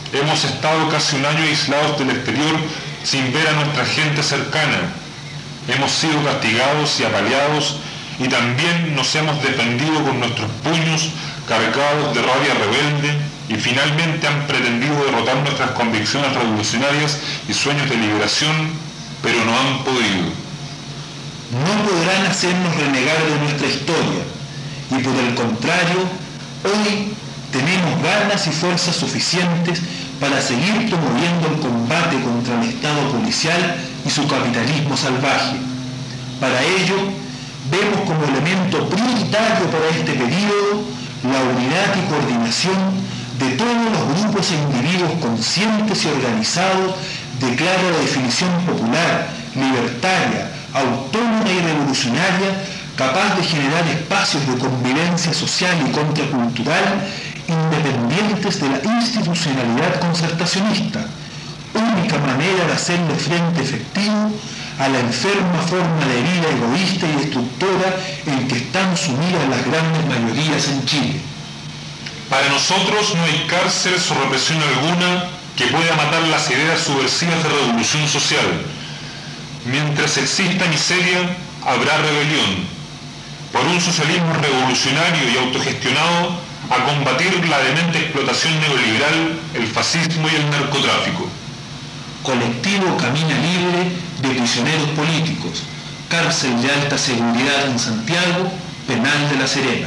Hemos estado casi un año aislados del exterior sin ver a nuestra gente cercana. Hemos sido castigados y apaleados y también nos hemos defendido con nuestros puños cargados de rabia rebelde y finalmente han pretendido derrotar nuestras convicciones revolucionarias y sueños de liberación, pero no han podido. No podrán hacernos renegar de nuestra historia y por el contrario, hoy tenemos ganas y fuerzas suficientes para seguir promoviendo el combate contra el Estado policial y su capitalismo salvaje. Para ello, vemos como elemento prioritario para este periodo la unidad y coordinación de todos los grupos e individuos conscientes y organizados de clara definición popular, libertaria, autónoma y revolucionaria, capaz de generar espacios de convivencia social y contracultural independientes de la institucionalidad concertacionista, única manera de hacerle frente efectivo a la enferma forma de vida egoísta y destructora en que están sumidas las grandes mayorías en Chile. Para nosotros no hay cárceles o represión alguna que pueda matar las ideas subversivas de revolución social. Mientras exista miseria, habrá rebelión. Por un socialismo revolucionario y autogestionado, a combatir la demente explotación neoliberal, el fascismo y el narcotráfico. Colectivo Camina Libre de prisioneros políticos, cárcel de alta seguridad en Santiago, penal de La Serena.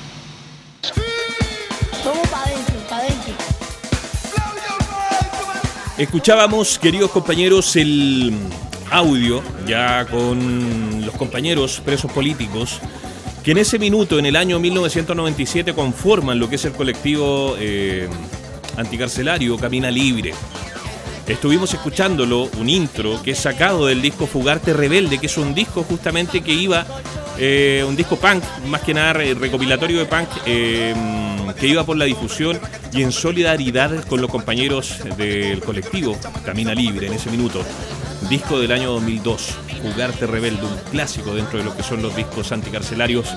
Escuchábamos, queridos compañeros, el audio ya con los compañeros presos políticos que en ese minuto, en el año 1997, conforman lo que es el colectivo anticarcelario Camina Libre. Estuvimos escuchándolo, un intro que es sacado del disco Fugarte Rebelde, que es un disco justamente que iba, un disco punk, más que nada recopilatorio de punk, que iba por la difusión y en solidaridad con los compañeros del colectivo Camina Libre en ese minuto. Disco del año 2002, Fugarte Rebelde, un clásico dentro de lo que son los discos anticarcelarios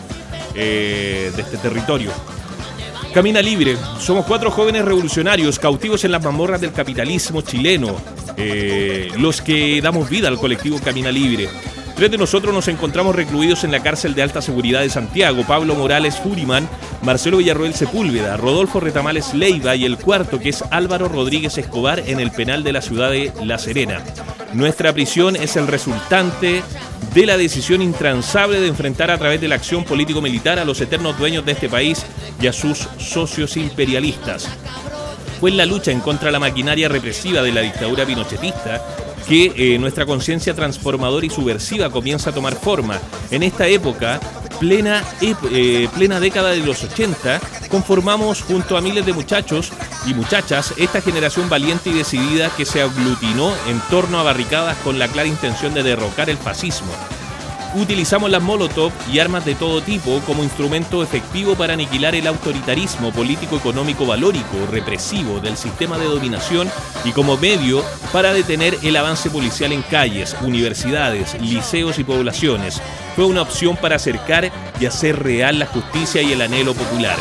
de este territorio. Camina Libre, somos 4 jóvenes revolucionarios cautivos en las mazmorras del capitalismo chileno, los que damos vida al colectivo Camina Libre. 3 de nosotros nos encontramos recluidos en la cárcel de alta seguridad de Santiago: Pablo Morales Furiman, Marcelo Villarroel Sepúlveda, Rodolfo Retamales Leiva y el cuarto, que es Álvaro Rodríguez Escobar, en el penal de la ciudad de La Serena. Nuestra prisión es el resultante de la decisión intransable de enfrentar a través de la acción político-militar a los eternos dueños de este país y a sus socios imperialistas. Fue en la lucha en contra de la maquinaria represiva de la dictadura pinochetista que nuestra conciencia transformadora y subversiva comienza a tomar forma. En esta época, plena década de los 80, conformamos junto a miles de muchachos y muchachas esta generación valiente y decidida que se aglutinó en torno a barricadas con la clara intención de derrocar el fascismo. Utilizamos las Molotov y armas de todo tipo como instrumento efectivo para aniquilar el autoritarismo político, económico, valórico, represivo del sistema de dominación y como medio para detener el avance policial en calles, universidades, liceos y poblaciones. Fue una opción para acercar y hacer real la justicia y el anhelo popular.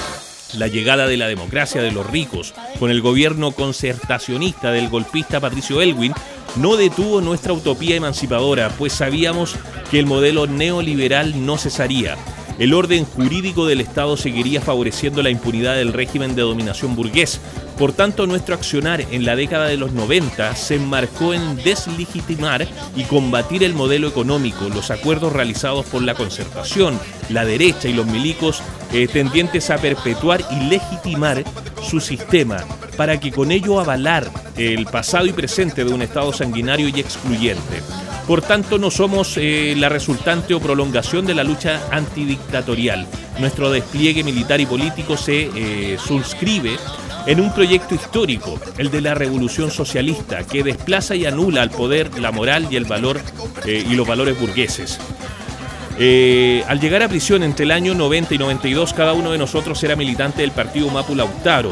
La llegada de la democracia de los ricos con el gobierno concertacionista del golpista Patricio Aylwin no detuvo nuestra utopía emancipadora, pues sabíamos que el modelo neoliberal no cesaría. El orden jurídico del Estado seguiría favoreciendo la impunidad del régimen de dominación burgués. Por tanto, nuestro accionar en la década de los 90 se enmarcó en deslegitimar y combatir el modelo económico, los acuerdos realizados por la concertación, la derecha y los milicos tendientes a perpetuar y legitimar su sistema, para que con ello avalar el pasado y presente de un Estado sanguinario y excluyente. Por tanto, no somos la resultante o prolongación de la lucha antidictatorial. Nuestro despliegue militar y político se suscribe en un proyecto histórico, el de la revolución socialista, que desplaza y anula al poder, la moral y el valor y los valores burgueses. Al llegar a prisión entre el año 90 y 92, cada uno de nosotros era militante del partido Mapu Lautaro,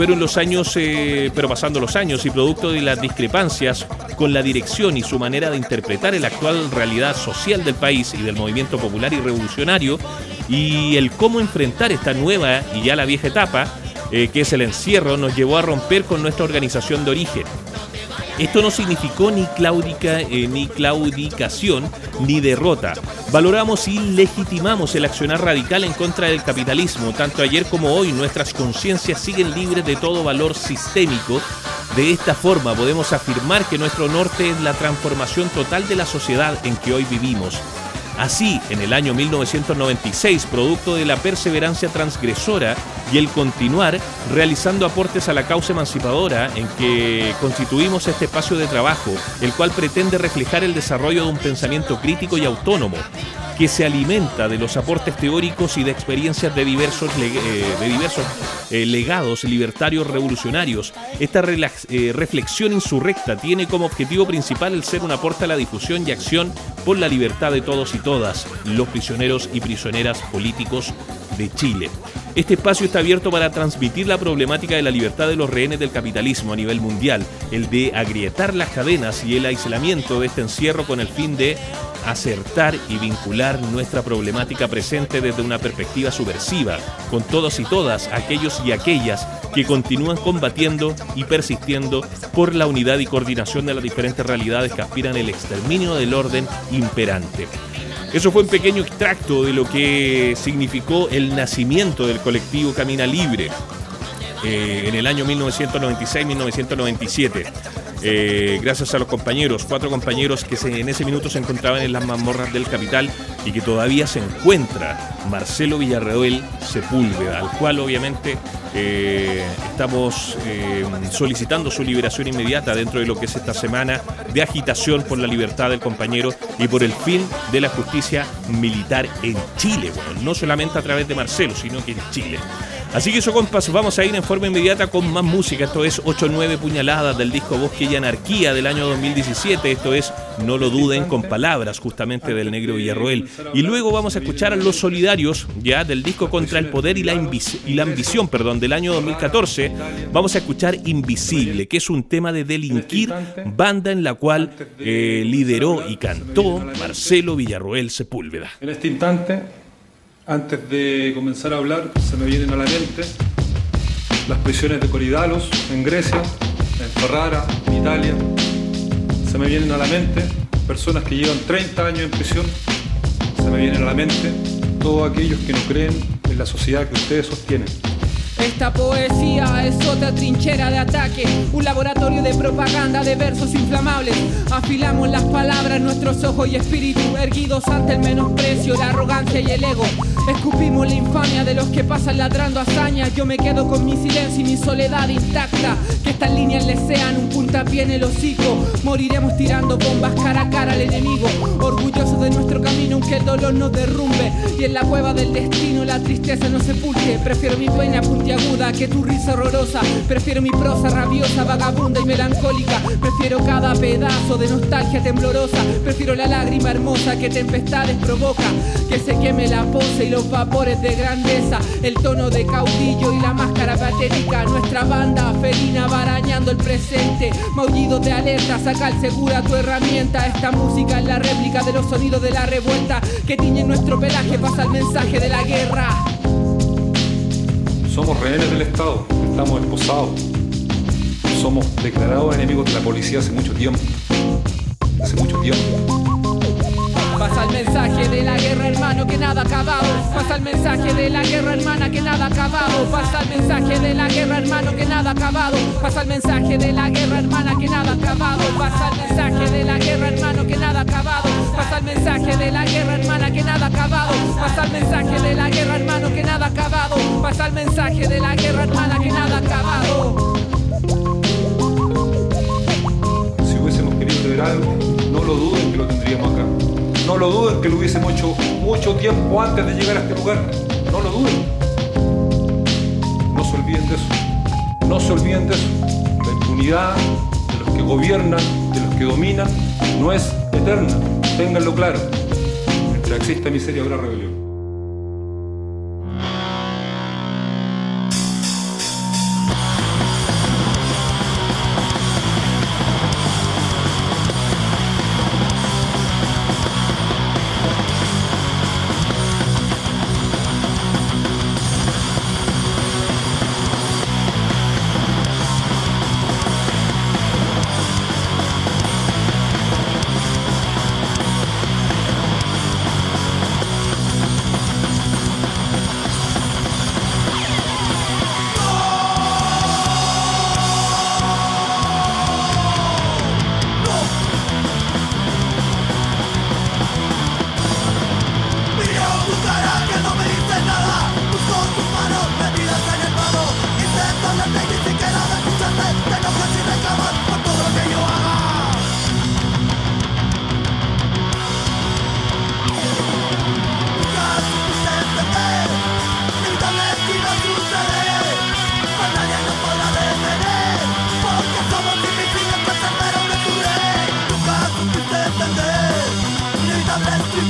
pero pasando los años y producto de las discrepancias con la dirección y su manera de interpretar la actual realidad social del país y del movimiento popular y revolucionario, y el cómo enfrentar esta nueva y ya la vieja etapa, que es el encierro, nos llevó a romper con nuestra organización de origen. Esto no significó ni claudicación ni derrota. Valoramos y legitimamos el accionar radical en contra del capitalismo. Tanto ayer como hoy nuestras conciencias siguen libres de todo valor sistémico. De esta forma podemos afirmar que nuestro norte es la transformación total de la sociedad en que hoy vivimos. Así, en el año 1996, producto de la perseverancia transgresora y el continuar realizando aportes a la causa emancipadora en que constituimos este espacio de trabajo, el cual pretende reflejar el desarrollo de un pensamiento crítico y autónomo, que se alimenta de los aportes teóricos y de experiencias de diversos legados libertarios revolucionarios. Esta reflexión insurrecta tiene como objetivo principal el ser un aporte a la difusión y acción por la libertad de todos y todas, los prisioneros y prisioneras políticos de Chile. Este espacio está abierto para transmitir la problemática de la libertad de los rehenes del capitalismo a nivel mundial, el de agrietar las cadenas y el aislamiento de este encierro con el fin de acertar y vincular nuestra problemática presente desde una perspectiva subversiva, con todos y todas aquellos y aquellas que continúan combatiendo y persistiendo por la unidad y coordinación de las diferentes realidades que aspiran al exterminio del orden imperante. Eso fue un pequeño extracto de lo que significó el nacimiento del colectivo Camina Libre en el año 1996-1997. Gracias a los compañeros, 4 compañeros que en ese minuto se encontraban en las mazmorras del Capital y que todavía se encuentra Marcelo Villarroel Sepúlveda, al cual obviamente estamos solicitando su liberación inmediata dentro de lo que es esta semana de agitación por la libertad del compañero y por el fin de la justicia militar en Chile, bueno, no solamente a través de Marcelo, sino que en Chile. Así que eso, compas, vamos a ir en forma inmediata con más música. Esto es 8-9 puñaladas del disco Bosque y Anarquía del año 2017. Esto es No lo duden, con palabras justamente del Negro Villarroel. Y luego vamos a escuchar a Los Solidarios, ya del disco Contra el Poder y la Ambición, del año 2014. Vamos a escuchar Invisible, que es un tema de Delinquir, banda en la cual lideró y cantó Marcelo Villarroel Sepúlveda. En este instante, antes de comenzar a hablar, se me vienen a la mente las prisiones de Korydallos en Grecia, en Ferrara, en Italia. Se me vienen a la mente personas que llevan 30 años en prisión. Se me vienen a la mente todos aquellos que no creen en la sociedad que ustedes sostienen. Esta poesía es otra trinchera de ataque, un laboratorio de propaganda de versos inflamables. Afilamos las palabras, nuestros ojos y espíritu, erguidos ante el menosprecio, la arrogancia y el ego. Escupimos la infamia de los que pasan ladrando hazañas. Yo me quedo con mi silencio y mi soledad intacta. Que estas líneas les sean un puntapié en el hocico. Moriremos tirando bombas cara a cara al enemigo, orgullosos de nuestro camino aunque el dolor nos derrumbe y en la cueva del destino la tristeza nos sepulte. Prefiero mi pena puntiaguda que tu risa horrorosa. Prefiero mi prosa rabiosa, vagabunda y melancólica. Prefiero cada pedazo de nostalgia temblorosa. Prefiero la lágrima hermosa que tempestades provoca. Que se queme la pose y los vapores de grandeza, el tono de caudillo y la máscara patética. Nuestra banda felina va arañando el presente. Maullidos de alerta, saca al segura tu herramienta. Esta música es la réplica de los sonidos de la revuelta que tiñen nuestro pelaje, pasa el mensaje de la guerra. Somos rehenes del Estado, estamos esposados. Somos declarados enemigos de la policía hace mucho tiempo. Hace mucho tiempo. Pasa el mensaje de la guerra, hermano, que nada ha acabado. Pasa el mensaje de la guerra, hermana, que nada ha acabado. Pasa el mensaje de la guerra, hermano, que nada ha acabado. Pasa el mensaje de la guerra, hermana, que nada ha acabado. Pasa el mensaje de la guerra, hermano, que nada ha acabado. Pasa el mensaje de la guerra, hermana, que nada ha acabado. Pasa el mensaje de la guerra, hermano, que nada ha acabado. Pasa el mensaje de la guerra, hermana, que nada ha acabado. Si hubiésemos querido ver algo, no lo duden que lo tendríamos acá. No lo duden que lo hubiésemos hecho mucho tiempo antes de llegar a este lugar. No lo duden. No se olviden de eso. No se olviden de eso. La impunidad de los que gobiernan, de los que dominan, no es eterna. Ténganlo claro. Mientras exista miseria habrá rebelión.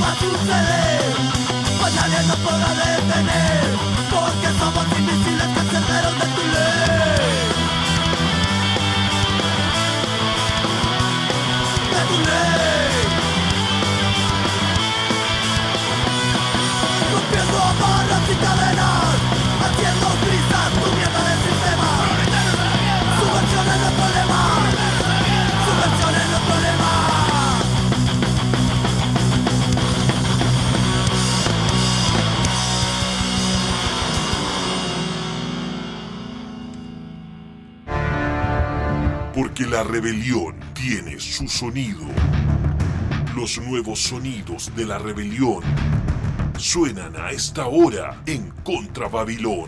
va a suceder, pues nadie nos podrá detener, porque somos invisibles cancelleros de tu ley. De tu ley. Rompiendo amarras y cadenas, haciendo prisas tu mierda del sistema. Subversión es el problema. Subversión es el problema. Porque la rebelión tiene su sonido. Los nuevos sonidos de la rebelión suenan a esta hora en Contra Babilón.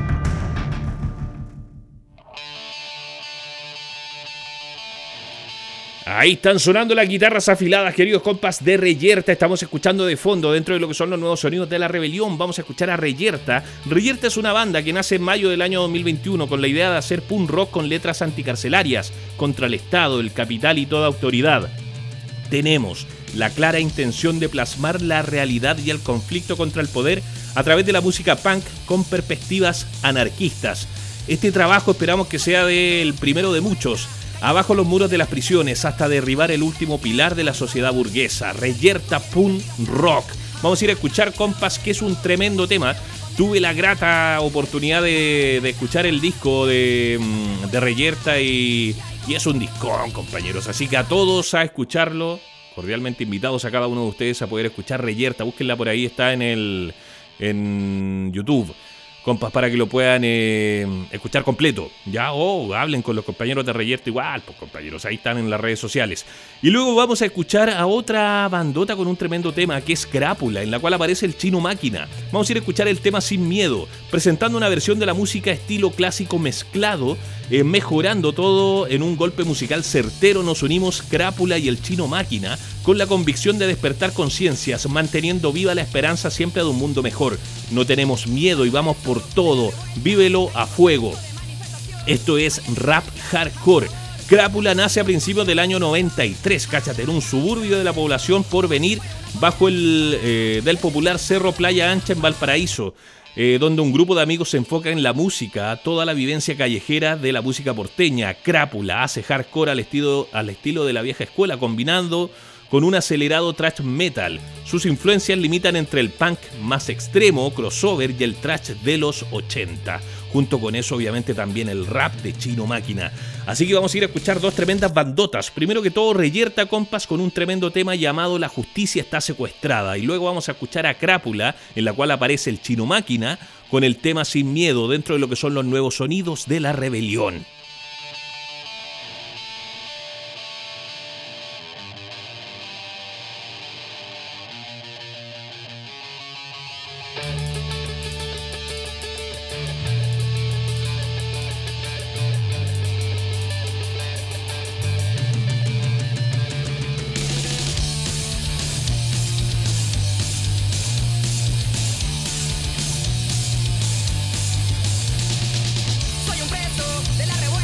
Ahí están sonando las guitarras afiladas, queridos compas de Reyerta. Estamos escuchando de fondo, dentro de lo que son los nuevos sonidos de la rebelión, vamos a escuchar a Reyerta. Reyerta es una banda que nace en mayo del año 2021 con la idea de hacer punk rock con letras anticarcelarias, contra el Estado, el capital y toda autoridad. Tenemos la clara intención de plasmar la realidad y el conflicto contra el poder a través de la música punk con perspectivas anarquistas. Este trabajo esperamos que sea el primero de muchos. Abajo los muros de las prisiones hasta derribar el último pilar de la sociedad burguesa. Reyerta Punk Rock. Vamos a ir a escuchar, compas, que es un tremendo tema. Tuve la grata oportunidad de escuchar el disco de Reyerta y es un discón, compañeros. Así que a todos a escucharlo. Cordialmente invitados a cada uno de ustedes a poder escuchar Reyerta. Búsquenla por ahí, está en YouTube. Compas, para que lo puedan escuchar completo, ¿ya? O hablen con los compañeros de Reyerta igual, pues compañeros, ahí están en las redes sociales. Y luego vamos a escuchar a otra bandota con un tremendo tema, que es Crápula, en la cual aparece el Chino Máquina. Vamos a ir a escuchar el tema Sin Miedo, presentando una versión de la música estilo clásico mezclado, mejorando todo en un golpe musical certero. Nos unimos Crápula y el Chino Máquina con la convicción de despertar conciencias, manteniendo viva la esperanza siempre de un mundo mejor. No tenemos miedo y vamos por todo, vívelo a fuego. Esto es rap hardcore. Crápula nace a principios del año 93, cáchate, en un suburbio de la población Porvenir, bajo el del popular Cerro Playa Ancha en Valparaíso, donde un grupo de amigos se enfoca en la música, toda la vivencia callejera de la música porteña. Crápula hace hardcore al estilo de la vieja escuela, combinando con un acelerado thrash metal. Sus influencias limitan entre el punk más extremo, crossover y el thrash de los 80. Junto con eso, obviamente, también el rap de Chino Máquina. Así que vamos a ir a escuchar dos tremendas bandotas. Primero que todo, Reyerta, compas, con un tremendo tema llamado La Justicia Está Secuestrada. Y luego vamos a escuchar a Crápula, en la cual aparece el Chino Máquina, con el tema Sin Miedo, dentro de lo que son los nuevos sonidos de la rebelión. Soy un preso de la revolución.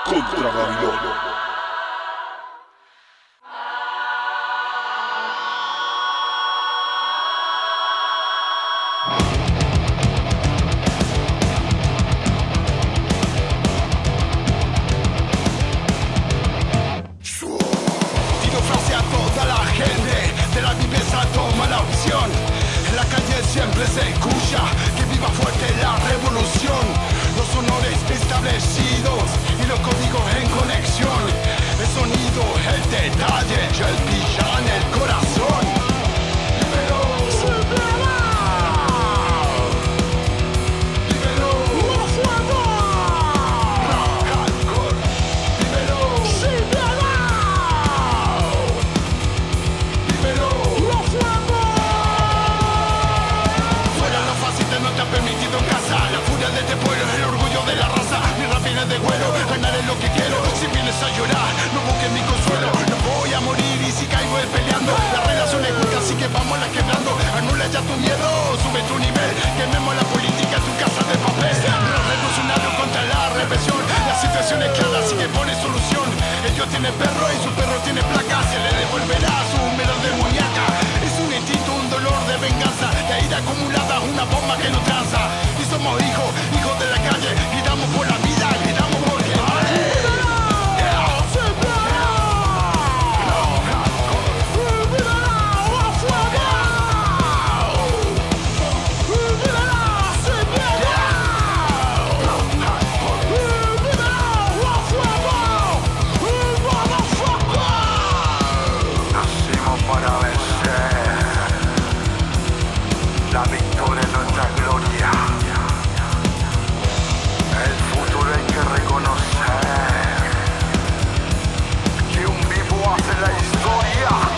Contra Babilón. Tiro frase a toda la gente, de la viveza toma la opción. En la calle siempre se escucha que viva fuerte la revolución. Los honores establecidos y los códigos en conexión. El sonido, el detalle, el villano, el corazón. Libero, libera, libero, los fuegos. Rock hardcore, libero, libera, libero, los fuegos. Fuera lo fácil de no te ha permitido en casa. La furia de este pueblo es el orgullo de la raza. Mi rap viene de vuelo, ganar es lo que quiero. Si vienes a llorar, no busques mi consuelo. No voy a morir y si caigo es peleando. Las relaciones justas, así que vamos las quebrando. Anula ya tu miedo, sube tu nivel. Quememos la política, tu casa de papel. Revolucionario contra la represión. La situación es clara, así que pone solución. Ellos tienen perro y su perro tiene placa. Se le devolverá su humedad demoníaca. Es un instinto, un dolor de venganza. La ira acumulada, una bomba que no tranza. Y somos hijos de la calle. Gritamos por la vida, gritamos porque nacimos para vencer. La victoria es nuestra gloria. El futuro hay que reconocer que un vivo hace la historia.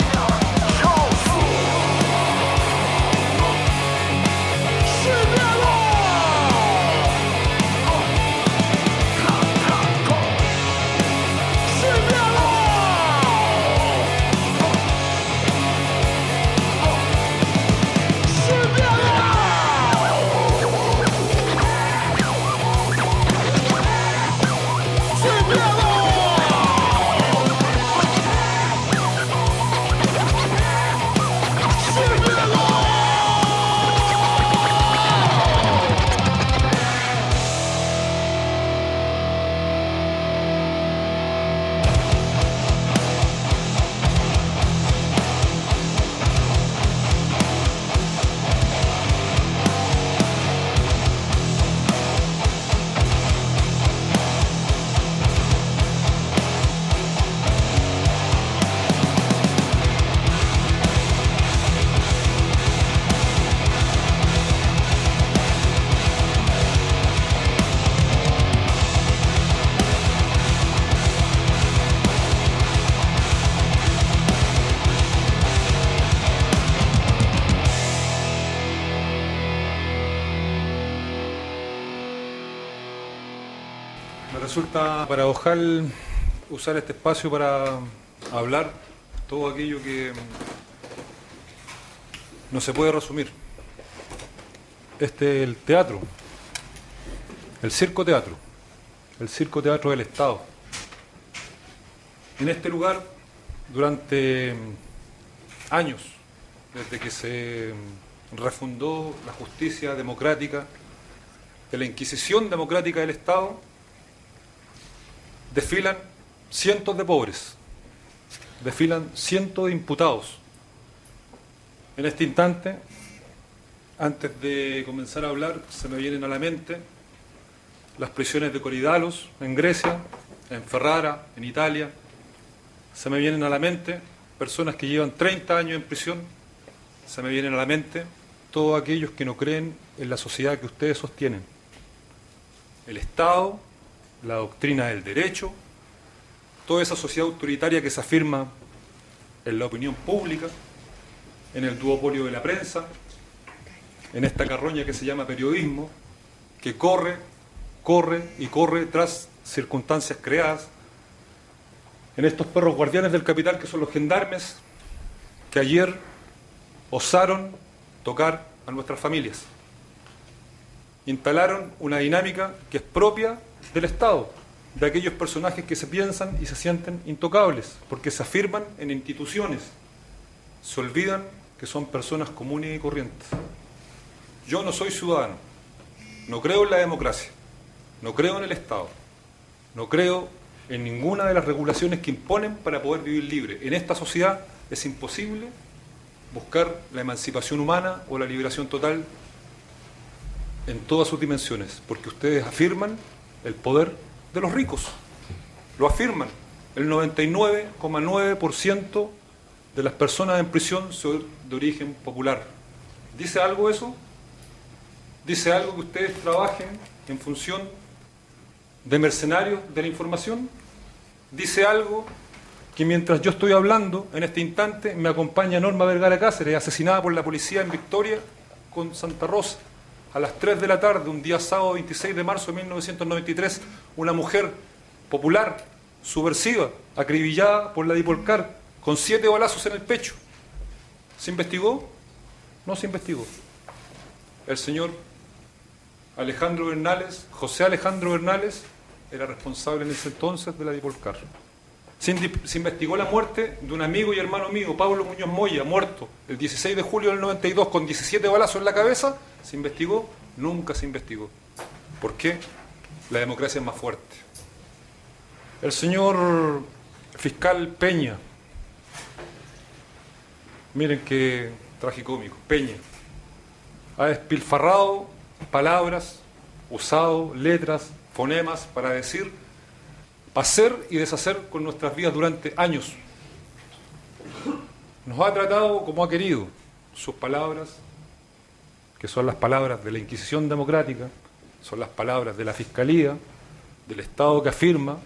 Me resulta paradojal usar este espacio para hablar todo aquello que no se puede resumir. Este es el teatro, el circo teatro del Estado. En este lugar, durante años, desde que se refundó la justicia democrática, de la Inquisición democrática del Estado, desfilan cientos de pobres, desfilan cientos de imputados. En este instante, antes de comenzar a hablar, se me vienen a la mente las prisiones de Korydallos en Grecia, en Ferrara, en Italia. Se me vienen a la mente personas que llevan 30 años en prisión. Se me vienen a la mente todos aquellos que no creen en la sociedad que ustedes sostienen. El Estado, la doctrina del derecho, toda esa sociedad autoritaria que se afirma en la opinión pública, en el duopolio de la prensa, en esta carroña que se llama periodismo, que corre tras circunstancias creadas, en estos perros guardianes del capital que son los gendarmes, que ayer osaron tocar a nuestras familias. Instalaron una dinámica que es propia del Estado, de aquellos personajes que se piensan y se sienten intocables, porque se afirman en instituciones, se olvidan que son personas comunes y corrientes. Yo no soy ciudadano, no creo en la democracia, no creo en el Estado, no creo en ninguna de las regulaciones que imponen para poder vivir libre. En esta sociedad es imposible buscar la emancipación humana o la liberación total en todas sus dimensiones, porque ustedes afirman el poder de los ricos, lo afirman. El 99,9% de las personas en prisión son de origen popular. ¿Dice algo eso? ¿Dice algo que ustedes trabajen en función de mercenarios de la información? ¿Dice algo que mientras yo estoy hablando, en este instante, me acompaña Norma Vergara Cáceres, asesinada por la policía en Victoria con Santa Rosa, a las 3 de la tarde, un día sábado 26 de marzo de 1993, una mujer popular, subversiva, acribillada por la Dipolcar, con 7 balazos en el pecho? ¿Se investigó? No se investigó. El señor Alejandro Bernales, José Alejandro Bernales, era responsable en ese entonces de la Dipolcar. Se investigó la muerte de un amigo y hermano mío, Pablo Muñoz Moya, muerto el 16 de julio del 92 con 17 balazos en la cabeza. ¿Se investigó? Nunca se investigó. ¿Por qué? La democracia es más fuerte. El señor fiscal Peña, miren qué tragicómico, Peña, ha despilfarrado palabras, usado letras, fonemas para decir, hacer y deshacer con nuestras vidas durante años. Nos ha tratado como ha querido. Sus palabras, que son las palabras de la Inquisición democrática, son las palabras de la Fiscalía, del Estado que afirma,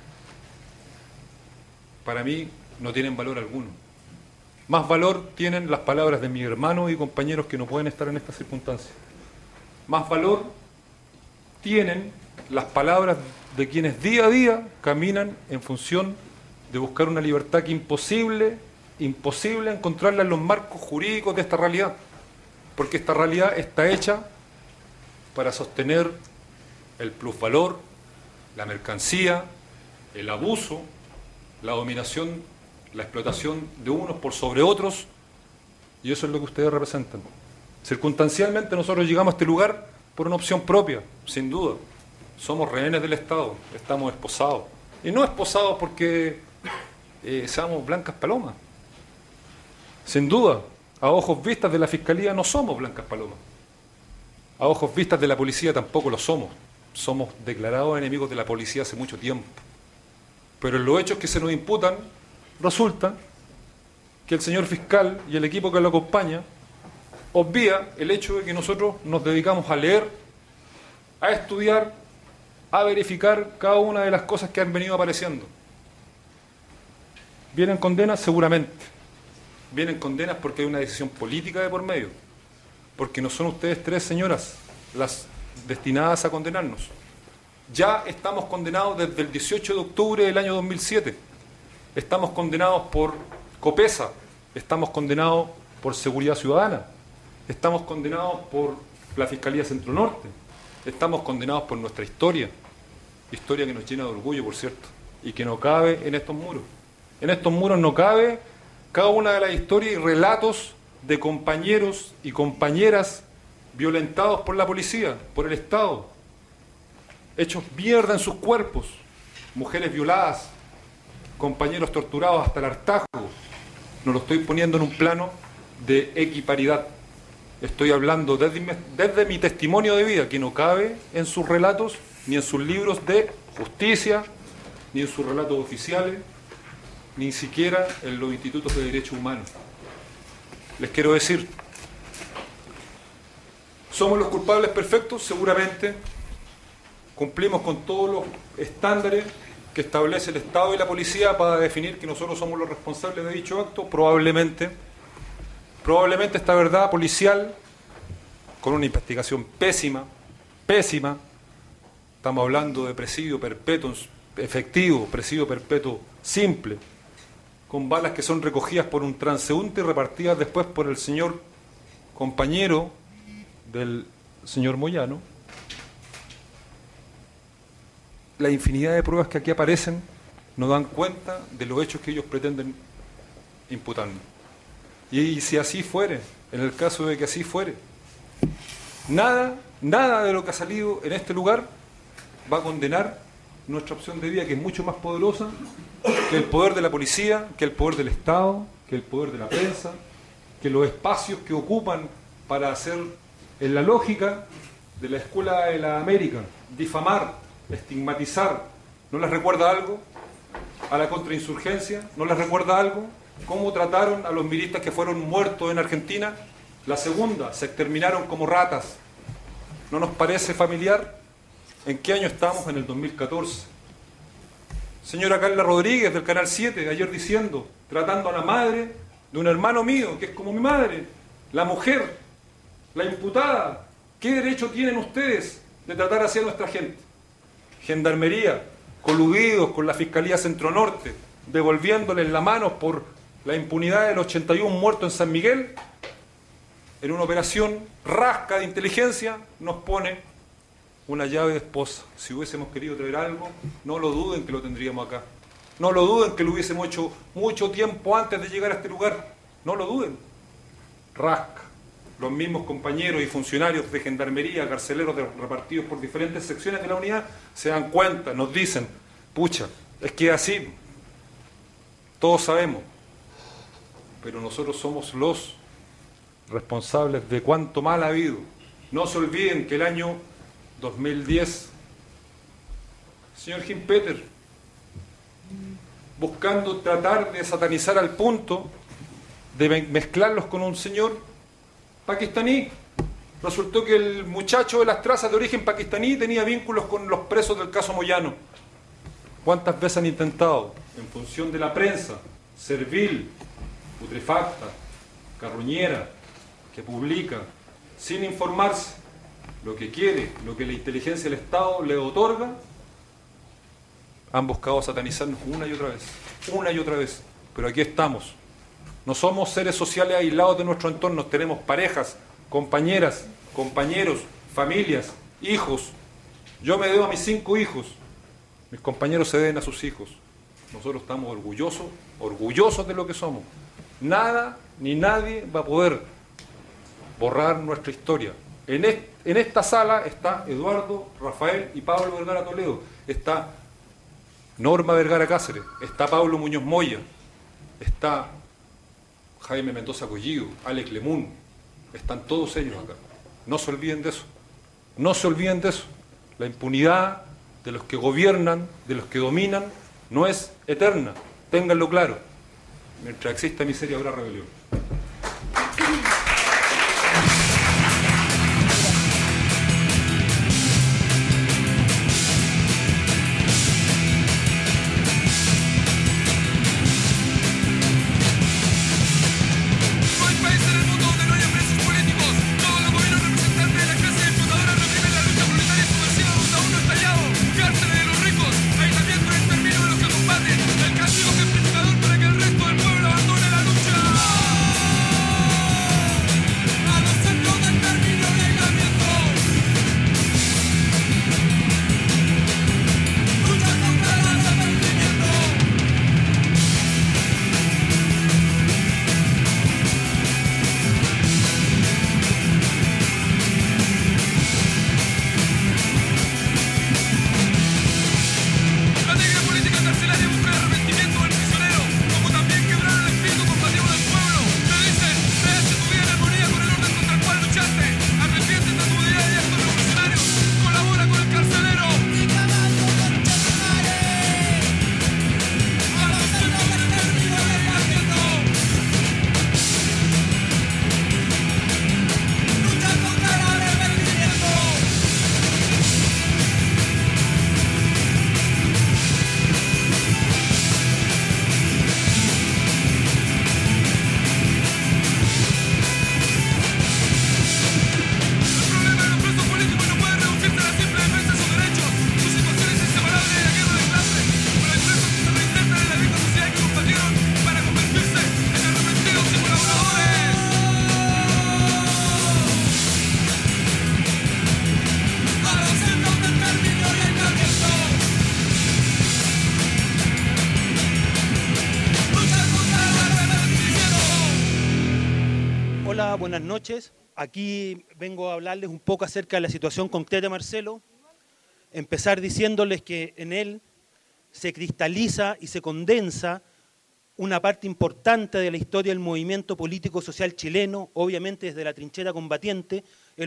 para mí no tienen valor alguno. Más valor tienen las palabras de mis hermanos y compañeros que no pueden estar en estas circunstancias. Más valor tienen las palabras de quienes día a día caminan en función de buscar una libertad que imposible encontrarla en los marcos jurídicos de esta realidad, porque esta realidad está hecha para sostener el plusvalor, la mercancía, el abuso, la dominación, la explotación de unos por sobre otros, y eso es lo que ustedes representan. Circunstancialmente nosotros llegamos a este lugar por una opción propia, sin duda. Somos rehenes del Estado, estamos esposados. Y no esposados porque seamos blancas palomas. Sin duda, a ojos vistas de la Fiscalía no somos blancas palomas. A ojos vistas de la policía tampoco lo somos. Somos declarados enemigos de la policía hace mucho tiempo. Pero en los hechos que se nos imputan, resulta que el señor fiscal y el equipo que lo acompaña obvia el hecho de que nosotros nos dedicamos a leer, a estudiar, a verificar cada una de las cosas que han venido apareciendo. ¿Vienen condenas? Seguramente. Vienen condenas porque hay una decisión política de por medio. Porque no son ustedes tres señoras las destinadas a condenarnos. Ya estamos condenados desde el 18 de octubre del año 2007. Estamos condenados por COPESA. Estamos condenados por Seguridad Ciudadana. Estamos condenados por la Fiscalía Centro Norte. Estamos condenados por nuestra historia. Historia que nos llena de orgullo, por cierto, y que no cabe en estos muros. En estos muros no cabe cada una de las historias y relatos de compañeros y compañeras violentados por la policía, por el Estado, hechos mierda en sus cuerpos, mujeres violadas, compañeros torturados hasta el hartazgo. No lo estoy poniendo en un plano de equiparidad. Estoy hablando desde mi testimonio de vida, que no cabe en sus relatos, ni en sus libros de justicia, ni en sus relatos oficiales, ni siquiera en los institutos de derechos humanos. Les quiero decir, ¿somos los culpables perfectos? Seguramente. Cumplimos con todos los estándares que establece el Estado y la policía para definir que nosotros somos los responsables de dicho acto. Probablemente esta verdad policial, con una investigación pésima, estamos hablando de presidio perpetuo efectivo, presidio perpetuo simple, con balas que son recogidas por un transeúnte y repartidas después por el señor compañero del señor Moyano. la infinidad de pruebas que aquí aparecen no dan cuenta de los hechos que ellos pretenden imputarnos. Y si así fuere, en el caso de que así fuere, nada de lo que ha salido en este lugar va a condenar nuestra opción de vida, que es mucho más poderosa que el poder de la policía, que el poder del Estado, que el poder de la prensa, que los espacios que ocupan para hacer, en la lógica de la Escuela de la América, difamar, estigmatizar. ¿No les recuerda algo a la contrainsurgencia? ¿No les recuerda algo? ¿Cómo trataron a los militas que fueron muertos en Argentina? La segunda, se exterminaron como ratas. ¿No nos parece familiar? ¿En qué año estamos? En el 2014. Señora Carla Rodríguez del Canal 7, ayer diciendo, tratando a la madre de un hermano mío, que es como mi madre, la mujer, la imputada. ¿Qué derecho tienen ustedes de tratar así a nuestra gente? Gendarmería, coludidos con la Fiscalía Centro Norte, devolviéndoles la mano por la impunidad de los 81 muertos en San Miguel, en una operación rasca de inteligencia, nos pone una llave de esposa. Si hubiésemos querido traer algo, no lo duden que lo tendríamos acá. No lo duden que lo hubiésemos hecho mucho tiempo antes de llegar a este lugar. No lo duden. Rasca. Los mismos compañeros y funcionarios de gendarmería, carceleros repartidos por diferentes secciones de la unidad, se dan cuenta, nos dicen, pucha, es que es así. Todos sabemos. Pero nosotros somos los responsables de cuánto mal ha habido. No se olviden que el año 2010, señor Gimpeter, buscando tratar de satanizar al punto de mezclarlos con un señor pakistaní, resultó que el muchacho de las trazas de origen pakistaní tenía vínculos con los presos del caso Moyano. ¿Cuántas veces han intentado, en función de la prensa servil, putrefacta, carroñera, que publica, sin informarse lo que quiere, lo que la inteligencia del Estado le otorga, han buscado satanizarnos una y otra vez, pero aquí estamos. No somos seres sociales aislados de nuestro entorno, tenemos parejas, compañeras, compañeros, familias, hijos. Yo me debo a mis 5 hijos, mis compañeros se deben a sus hijos. Nosotros estamos orgullosos de lo que somos. Nada ni nadie va a poder borrar nuestra historia. En esta sala está Eduardo, Rafael y Pablo Vergara Toledo. Está Norma Vergara Cáceres. Está Pablo Muñoz Moya. Está Jaime Mendoza Collido, Alex Lemun. Están todos ellos acá. No se olviden de eso. No se olviden de eso. La impunidad de los que gobiernan, de los que dominan, no es eterna. Ténganlo claro. Mientras exista miseria habrá rebelión. El castigo que es pecador para que el resto del pueblo abandone la lucha. Hola, buenas noches. Aquí vengo a hablarles un poco acerca de la situación concreta de Marcelo. Empezar diciéndoles que en él se cristaliza y se condensa una parte importante de la historia del movimiento político-social chileno, obviamente desde la trinchera combatiente. Él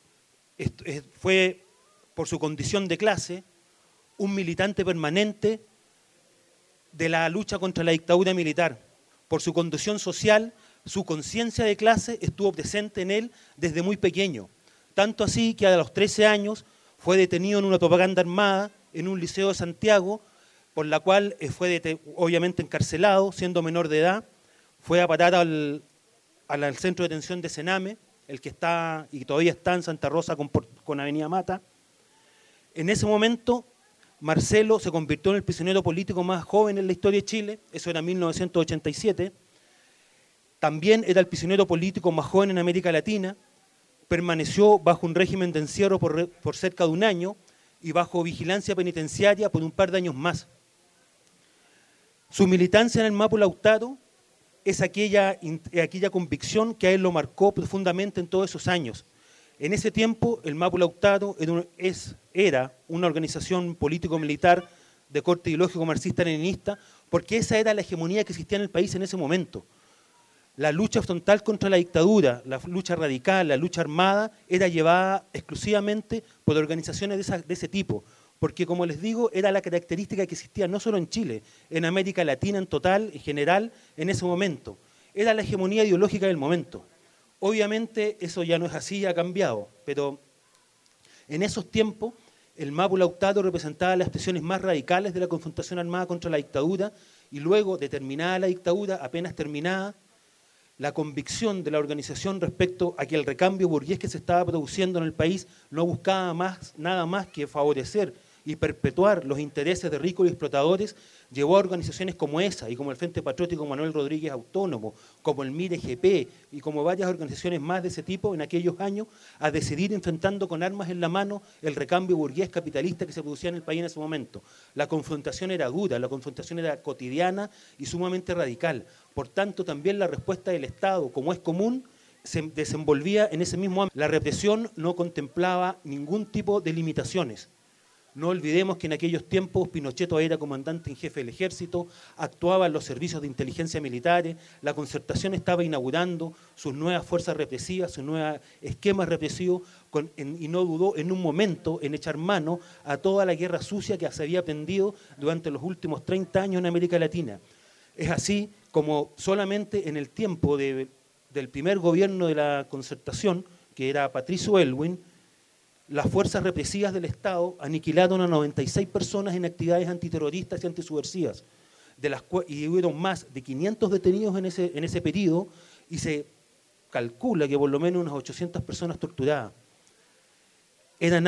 fue, por su condición de clase, un militante permanente de la lucha contra la dictadura militar. Por su condición social, su conciencia de clase estuvo presente en él desde muy pequeño. Tanto así que a los 13 años fue detenido en una propaganda armada en un liceo de Santiago, por la cual fue obviamente encarcelado, siendo menor de edad. Fue a parar al centro de detención de Sename, el que está y todavía está en Santa Rosa con Avenida Mata. En ese momento, Marcelo se convirtió en el prisionero político más joven en la historia de Chile, eso era en 1987. También era el prisionero político más joven en América Latina. Permaneció bajo un régimen de encierro por cerca de un año y bajo vigilancia penitenciaria por un par de años más. Su militancia en el Mapu Lautaro es aquella convicción que a él lo marcó profundamente en todos esos años. En ese tiempo, el Mapu Lautaro era una organización político-militar de corte ideológico marxista-leninista, porque esa era la hegemonía que existía en el país en ese momento. La lucha frontal contra la dictadura, la lucha radical, la lucha armada, era llevada exclusivamente por organizaciones de ese tipo, porque, como les digo, era la característica que existía no solo en Chile, en América Latina en total, en general, en ese momento. Era la hegemonía ideológica del momento. Obviamente eso ya no es así, ha cambiado, pero en esos tiempos el Mapu Lautaro representaba las expresiones más radicales de la confrontación armada contra la dictadura, y luego de terminada la dictadura, apenas terminada, la convicción de la organización respecto a que el recambio burgués que se estaba produciendo en el país no buscaba nada más que favorecer y perpetuar los intereses de ricos y explotadores, llevó a organizaciones como esa y como el Frente Patriótico Manuel Rodríguez Autónomo, como el MIRE-GP y como varias organizaciones más de ese tipo en aquellos años, a decidir enfrentando con armas en la mano el recambio burgués capitalista que se producía en el país en ese momento. La confrontación era dura, la confrontación era cotidiana y sumamente radical. Por tanto, también la respuesta del Estado, como es común, se desenvolvía en ese mismo ámbito. La represión no contemplaba ningún tipo de limitaciones. No olvidemos que en aquellos tiempos Pinochet todavía era comandante en jefe del ejército, actuaba en los servicios de inteligencia militares, la Concertación estaba inaugurando sus nuevas fuerzas represivas, sus nuevos esquemas represivos, y no dudó en un momento en echar mano a toda la guerra sucia que se había aprendido durante los últimos 30 años en América Latina. Es así como solamente en el tiempo del primer gobierno de la Concertación, que era Patricio Aylwin, las fuerzas represivas del Estado aniquilaron a 96 personas en actividades antiterroristas y antisubversivas, y hubieron más de 500 detenidos en ese periodo, y se calcula que por lo menos unas 800 personas torturadas. Eran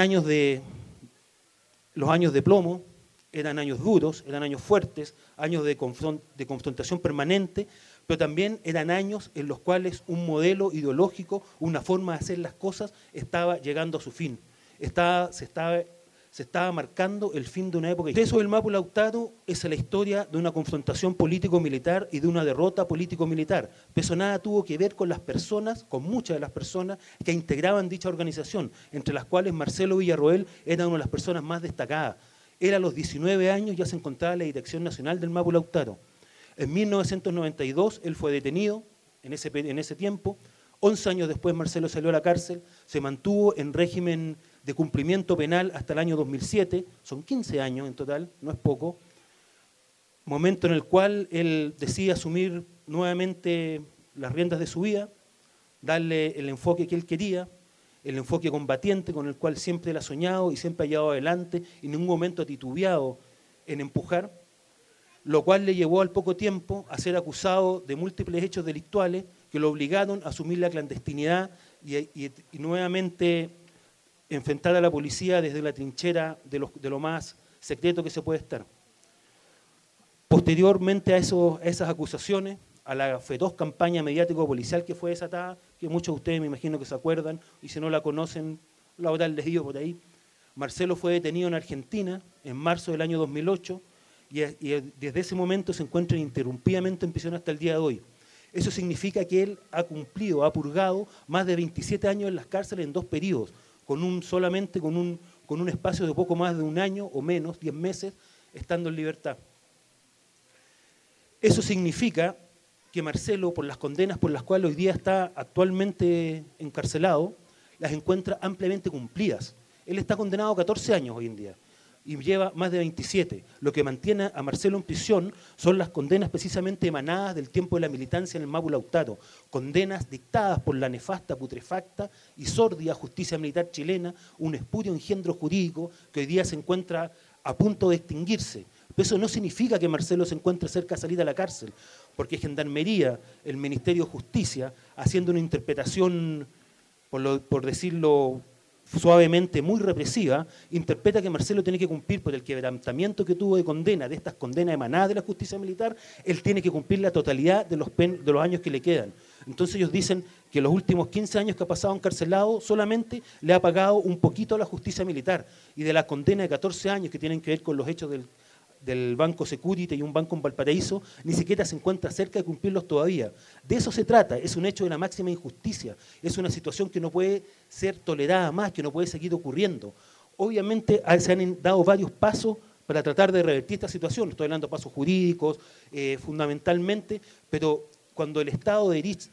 los años de plomo, eran años duros, eran años fuertes, años de confrontación permanente, pero también eran años en los cuales un modelo ideológico, una forma de hacer las cosas estaba llegando a su fin. Se estaba marcando el fin de una época. Eso del Mapu Lautaro es la historia de una confrontación político-militar y de una derrota político-militar. Pero eso nada tuvo que ver con las personas, con muchas de las personas que integraban dicha organización, entre las cuales Marcelo Villarroel era una de las personas más destacadas. Él a los 19 años ya se encontraba en la dirección nacional del Mapu Lautaro. En 1992 él fue detenido en ese tiempo. 11 años después Marcelo salió a la cárcel, se mantuvo en régimen de cumplimiento penal hasta el año 2007, son 15 años en total, no es poco, momento en el cual él decide asumir nuevamente las riendas de su vida, darle el enfoque que él quería, el enfoque combatiente con el cual siempre él ha soñado y siempre ha llevado adelante y en ningún momento ha titubeado en empujar, lo cual le llevó al poco tiempo a ser acusado de múltiples hechos delictuales que lo obligaron a asumir la clandestinidad y nuevamente enfrentar a la policía desde la trinchera de lo más secreto que se puede estar. Posteriormente a esas acusaciones, a la feroz campaña mediático-policial que fue desatada, que muchos de ustedes me imagino que se acuerdan, y si no la conocen, la habrán leído por ahí, Marcelo fue detenido en Argentina en marzo del año 2008, y desde ese momento se encuentra ininterrumpidamente en prisión hasta el día de hoy. Eso significa que él ha cumplido, ha purgado más de 27 años en las cárceles en 2 periodos, solamente con un espacio de poco más de 1 año o menos, 10 meses, estando en libertad. Eso significa que Marcelo, por las condenas por las cuales hoy día está actualmente encarcelado, las encuentra ampliamente cumplidas. Él está condenado a 14 años hoy en día y lleva más de 27. Lo que mantiene a Marcelo en prisión son las condenas precisamente emanadas del tiempo de la militancia en el Mapu Lautaro, condenas dictadas por la nefasta, putrefacta y sórdida justicia militar chilena, un espurio engendro jurídico que hoy día se encuentra a punto de extinguirse. Pero eso no significa que Marcelo se encuentre cerca de salir a la cárcel, porque Gendarmería, el Ministerio de Justicia, haciendo una interpretación, por decirlo suavemente, muy represiva, interpreta que Marcelo tiene que cumplir por el quebrantamiento que tuvo de condena, de estas condenas emanadas de la justicia militar, él tiene que cumplir la totalidad de los años que le quedan. Entonces ellos dicen que los últimos 15 años que ha pasado encarcelado solamente le ha pagado un poquito a la justicia militar, y de la condena de 14 años que tienen que ver con los hechos del Banco Security y un banco en Valparaíso, ni siquiera se encuentra cerca de cumplirlos todavía. De eso se trata, es un hecho de la máxima injusticia, es una situación que no puede ser tolerada más, que no puede seguir ocurriendo. Obviamente se han dado varios pasos para tratar de revertir esta situación, estoy hablando de pasos jurídicos fundamentalmente, pero cuando el Estado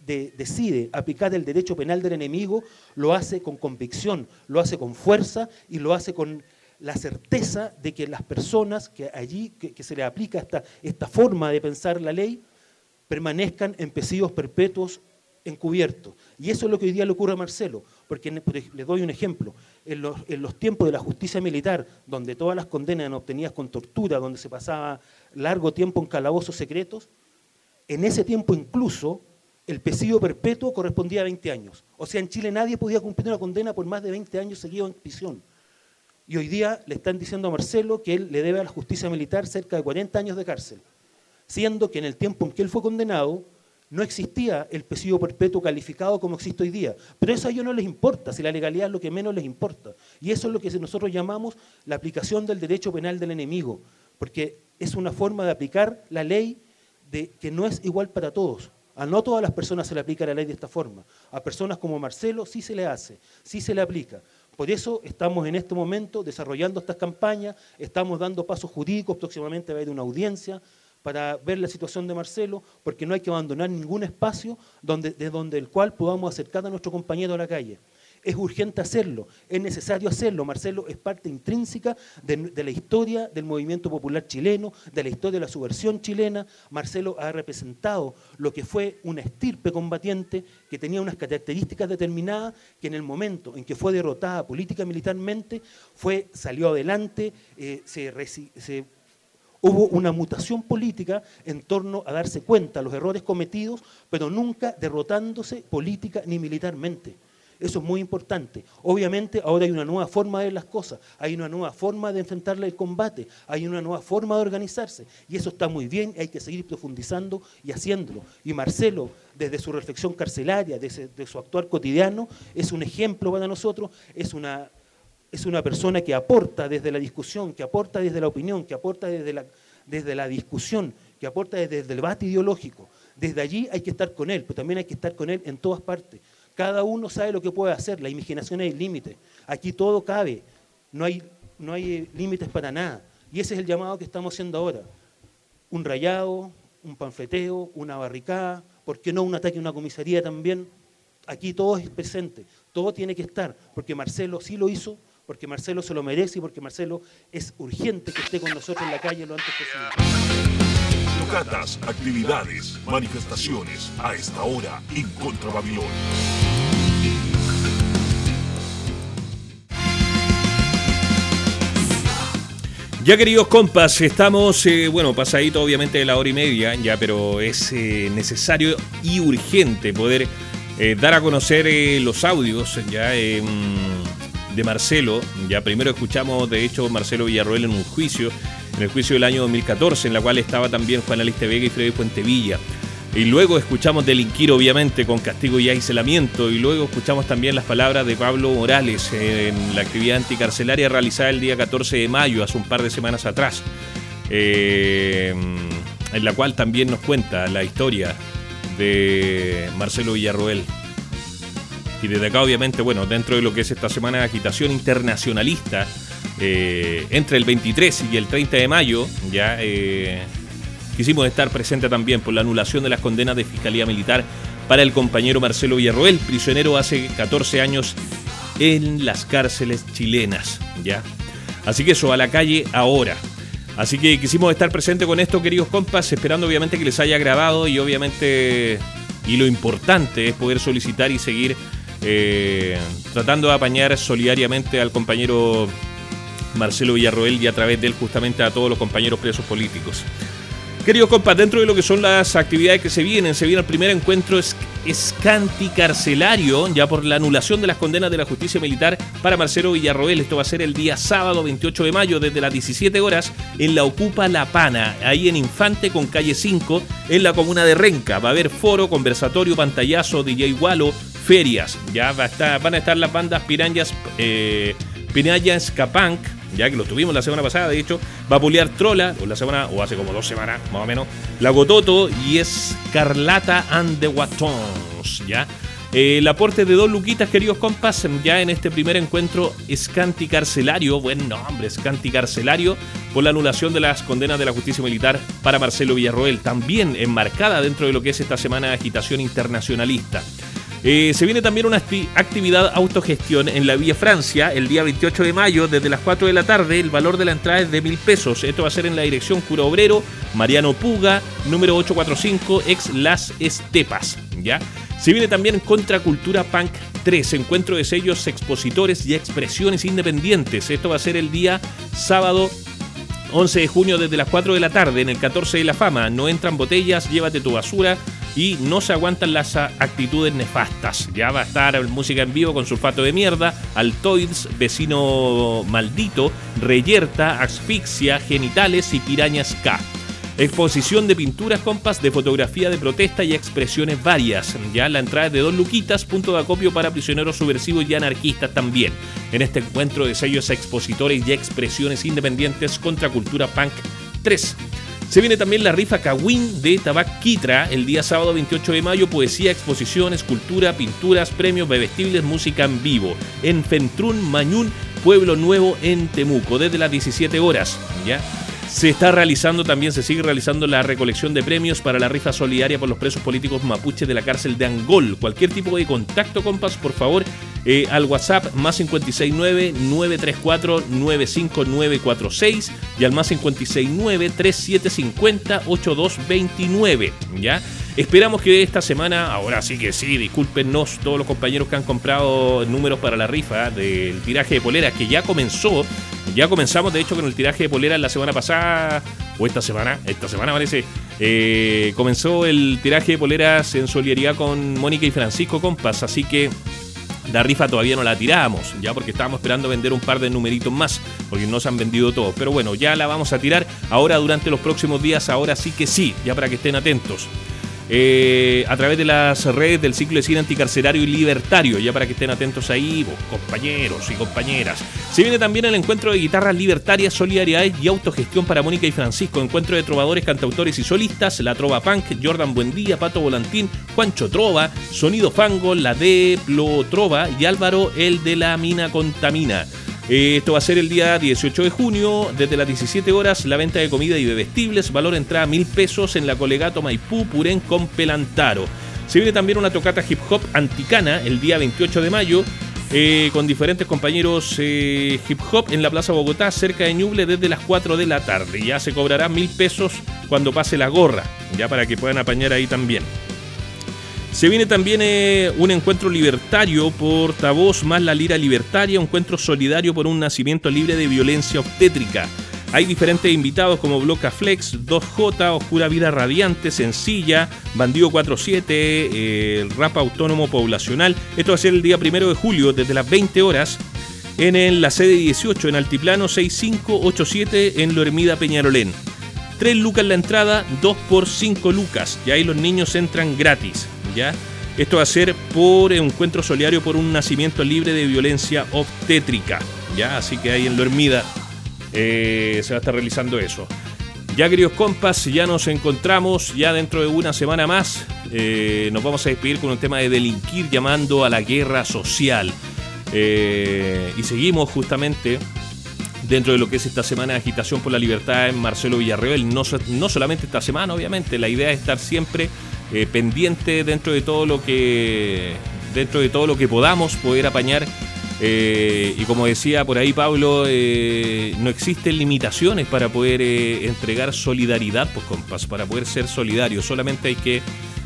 decide aplicar el derecho penal del enemigo, lo hace con convicción, lo hace con fuerza y lo hace con la certeza de que las personas que se les aplica esta forma de pensar la ley permanezcan en presidios perpetuos encubiertos. Y eso es lo que hoy día le ocurre a Marcelo, porque les doy un ejemplo. En los tiempos de la justicia militar, donde todas las condenas eran obtenidas con tortura, donde se pasaba largo tiempo en calabozos secretos, en ese tiempo incluso el presidio perpetuo correspondía a 20 años. O sea, en Chile nadie podía cumplir una condena por más de 20 años seguidos en prisión. Y hoy día le están diciendo a Marcelo que él le debe a la justicia militar cerca de 40 años de cárcel, siendo que en el tiempo en que él fue condenado no existía el presidio perpetuo calificado como existe hoy día. Pero eso a ellos no les importa, si la legalidad es lo que menos les importa. Y eso es lo que nosotros llamamos la aplicación del derecho penal del enemigo, porque es una forma de aplicar la ley que no es igual para todos. A no todas las personas se le aplica la ley de esta forma. A personas como Marcelo sí se le hace, sí se le aplica. Por eso estamos en este momento desarrollando estas campañas, estamos dando pasos jurídicos, próximamente va a haber una audiencia para ver la situación de Marcelo, porque no hay que abandonar ningún espacio desde el cual podamos acercar a nuestro compañero a la calle. Es urgente hacerlo, es necesario hacerlo. Marcelo es parte intrínseca de la historia del movimiento popular chileno, de la historia de la subversión chilena. Marcelo ha representado lo que fue una estirpe combatiente que tenía unas características determinadas, que en el momento en que fue derrotada política militarmente, salió adelante, hubo una mutación política en torno a darse cuenta de los errores cometidos, pero nunca derrotándose política ni militarmente. Eso es muy importante. Obviamente ahora hay una nueva forma de ver las cosas, hay una nueva forma de enfrentar el combate, hay una nueva forma de organizarse, y eso está muy bien, hay que seguir profundizando y haciéndolo. Y Marcelo, desde su reflexión carcelaria, de su actuar cotidiano, es un ejemplo para nosotros, es una persona que aporta desde la discusión, que aporta desde la opinión, que aporta desde la discusión, que aporta desde el debate ideológico. Desde allí hay que estar con él, pero también hay que estar con él en todas partes. Cada uno sabe lo que puede hacer, la imaginación es el límite. Aquí todo cabe, no hay límites para nada. Y ese es el llamado que estamos haciendo ahora. Un rayado, un panfleteo, una barricada, ¿por qué no un ataque a una comisaría también? Aquí todo es presente, todo tiene que estar, porque Marcelo sí lo hizo, porque Marcelo se lo merece y porque Marcelo es urgente que esté con nosotros en la calle lo antes posible. Tocatas, actividades, manifestaciones a esta hora en Contra Babilón. Ya, queridos compas, estamos, pasadito obviamente de la hora y media, ya, pero es necesario y urgente poder dar a conocer los audios ya de Marcelo. Ya primero escuchamos, de hecho, Marcelo Villarroel en un juicio, en el juicio del año 2014, en la cual estaba también Juan Aliste Vega y Freddy Fuentevilla. Y luego escuchamos delinquir, obviamente, con castigo y aislamiento. Y luego escuchamos también las palabras de Pablo Morales en la actividad anticarcelaria realizada el día 14 de mayo, hace un par de semanas atrás. En la cual también nos cuenta la historia de Marcelo Villarroel. Y desde acá, obviamente, bueno, dentro de lo que es esta semana de agitación internacionalista, entre el 23 y el 30 de mayo, ya quisimos estar presentes también por la anulación de las condenas de Fiscalía Militar para el compañero Marcelo Villarroel, prisionero hace 14 años en las cárceles chilenas, ¿ya? Así que eso, a la calle ahora. Así que quisimos estar presentes con esto, queridos compas, esperando obviamente que les haya agradado y obviamente, y lo importante es poder solicitar y seguir tratando de apañar solidariamente al compañero Marcelo Villarroel y a través de él justamente a todos los compañeros presos políticos. Queridos compas, dentro de lo que son las actividades que se viene el primer encuentro escanticarcelario, ya por la anulación de las condenas de la justicia militar para Marcelo Villarroel. Esto va a ser el día sábado 28 de mayo desde las 17 horas en la Ocupa La Pana, ahí en Infante con calle 5, en la comuna de Renca. Va a haber foro, conversatorio, pantallazo, DJ Gualo, ferias. Ya van a estar las bandas Pirañas Capunk, ya que lo tuvimos la semana pasada, de hecho, va a pulear Trola, o hace como 2 semanas, más o menos, La Gototo y Escarlata and the Guatons, ¿ya? El aporte de 2 luquitas, queridos compas, ya en este primer encuentro escanticarcelario, buen nombre, escanticarcelario, por la anulación de las condenas de la justicia militar para Marcelo Villarroel, también enmarcada dentro de lo que es esta semana de agitación internacionalista. Se viene también una actividad autogestión en la Villa Francia el día 28 de mayo desde las 4 de la tarde. El valor de la entrada es de 1.000 pesos. Esto va a ser en la dirección Cura Obrero, Mariano Puga, número 845, ex Las Estepas, ¿ya? Se viene también Contracultura Punk 3, encuentro de sellos, expositores y expresiones independientes. Esto va a ser el día sábado 11 de junio desde las 4 de la tarde en el 14 de la Fama. No entran botellas, llévate tu basura y no se aguantan las actitudes nefastas. Ya va a estar música en vivo con Sulfato de Mierda, Altoids, Vecino Maldito, Reyerta, Asfixia, Genitales y Pirañas K. Exposición de pinturas, compas, de fotografía de protesta y expresiones varias. Ya la entrada es de 2 luquitas, punto de acopio para prisioneros subversivos y anarquistas también. En este encuentro de sellos, expositores y expresiones independientes contra Cultura Punk 3. Se viene también la rifa Cawin de Tabac Quitra el día sábado 28 de mayo. Poesía, exposición, escultura, pinturas, premios, bebestibles, música en vivo. En Fentrún, Mañún, Pueblo Nuevo en Temuco, desde las 17 horas. ¿Ya? Se sigue realizando la recolección de premios para la rifa solidaria por los presos políticos mapuches de la cárcel de Angol. Cualquier tipo de contacto, compas, por favor, al WhatsApp más 569-934-95946 y al más 569-3750-8229, ¿ya? Esperamos que esta semana, ahora sí que sí, discúlpenos todos los compañeros que han comprado números para la rifa del tiraje de poleras, que ya comenzamos de hecho con el tiraje de poleras la semana pasada, o esta semana parece, comenzó el tiraje de poleras en solidaridad con Mónica y Francisco, compas, así que la rifa todavía no la tiramos, ya porque estábamos esperando vender un par de numeritos más, porque no se han vendido todos, pero bueno, ya la vamos a tirar ahora durante los próximos días, ahora sí que sí, ya para que estén atentos. A través de las redes del ciclo de cine anticarcelario y libertario, ya para que estén atentos ahí, compañeros y compañeras. Se viene también el encuentro de guitarras libertarias, solidaridad y autogestión para Mónica y Francisco, encuentro de trovadores, cantautores y solistas, la Trova Punk, Jordan Buendía, Pato Volantín, Juancho Trova, Sonido Fango, la Deplo Trova y Álvaro el de la Mina Contamina. Esto va a ser el día 18 de junio, desde las 17 horas, la venta de comida y bebestibles, valor entrada 1.000 pesos en la Colegato Maipú, Purén con Pelantaro. Se viene también una tocata hip hop anticana el día 28 de mayo, con diferentes compañeros hip hop en la Plaza Bogotá, cerca de Ñuble, desde las 4 de la tarde. Ya se cobrará 1.000 pesos cuando pase la gorra, ya para que puedan apañar ahí también. Se viene también un encuentro libertario, portavoz más la lira libertaria, un encuentro solidario por un nacimiento libre de violencia obstétrica. Hay diferentes invitados como Bloca Flex, 2J, Oscura Vida Radiante, Sencilla, Bandido 47, Rap Autónomo Poblacional. Esto va a ser el día 1 de julio desde las 20 horas en la sede 18 en Altiplano 6587 en Loremida Peñarolén. 3 lucas la entrada, 2 por 5 lucas. Ya ahí los niños entran gratis. ¿Ya? Esto va a ser por encuentro solidario por un nacimiento libre de violencia obstétrica. ¿Ya? Así que ahí en Loremida se va a estar realizando eso. Ya, queridos compas, ya nos encontramos ya dentro de una semana más. Nos vamos a despedir con un tema de delinquir llamando a la guerra social. Y seguimos justamente dentro de lo que es esta semana de agitación por la libertad en Marcelo Villarroel. No solamente esta semana, obviamente. La idea es estar siempre pendiente dentro de todo lo que podamos poder apañar. Y como decía por ahí Pablo, no existen limitaciones para poder entregar solidaridad, pues compas, para poder ser solidarios. Solamente hay que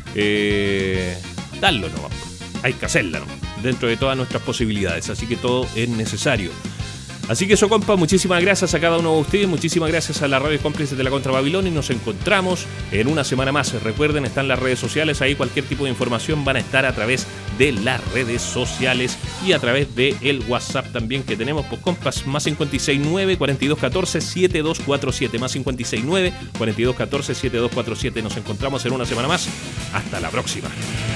darlo, ¿no? Hay que hacerla, ¿no? Dentro de todas nuestras posibilidades. Así que todo es necesario. Así que eso, compa, muchísimas gracias a cada uno de ustedes, muchísimas gracias a la radio cómplices de la Contra Babilón y nos encontramos en una semana más. Recuerden, están las redes sociales, ahí cualquier tipo de información van a estar a través de las redes sociales y a través de el WhatsApp también que tenemos, pues compas, más 569-4214-7247, más 569-4214-7247. Nos encontramos en una semana más. Hasta la próxima.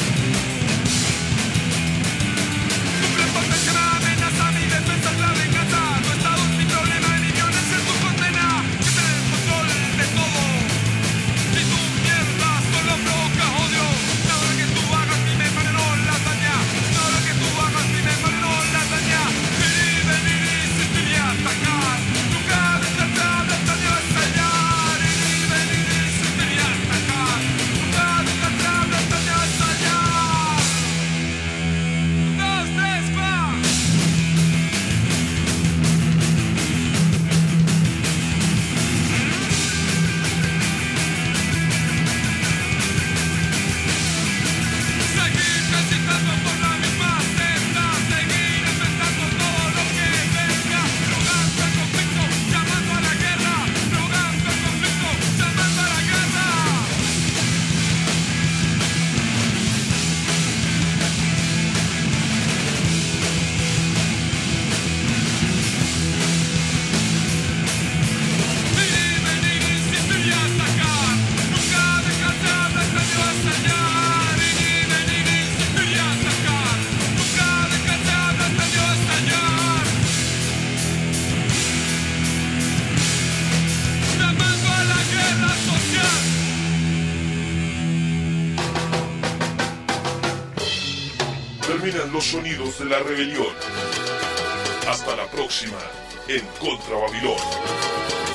Terminan los sonidos de la rebelión. Hasta la próxima en Contra Babilón.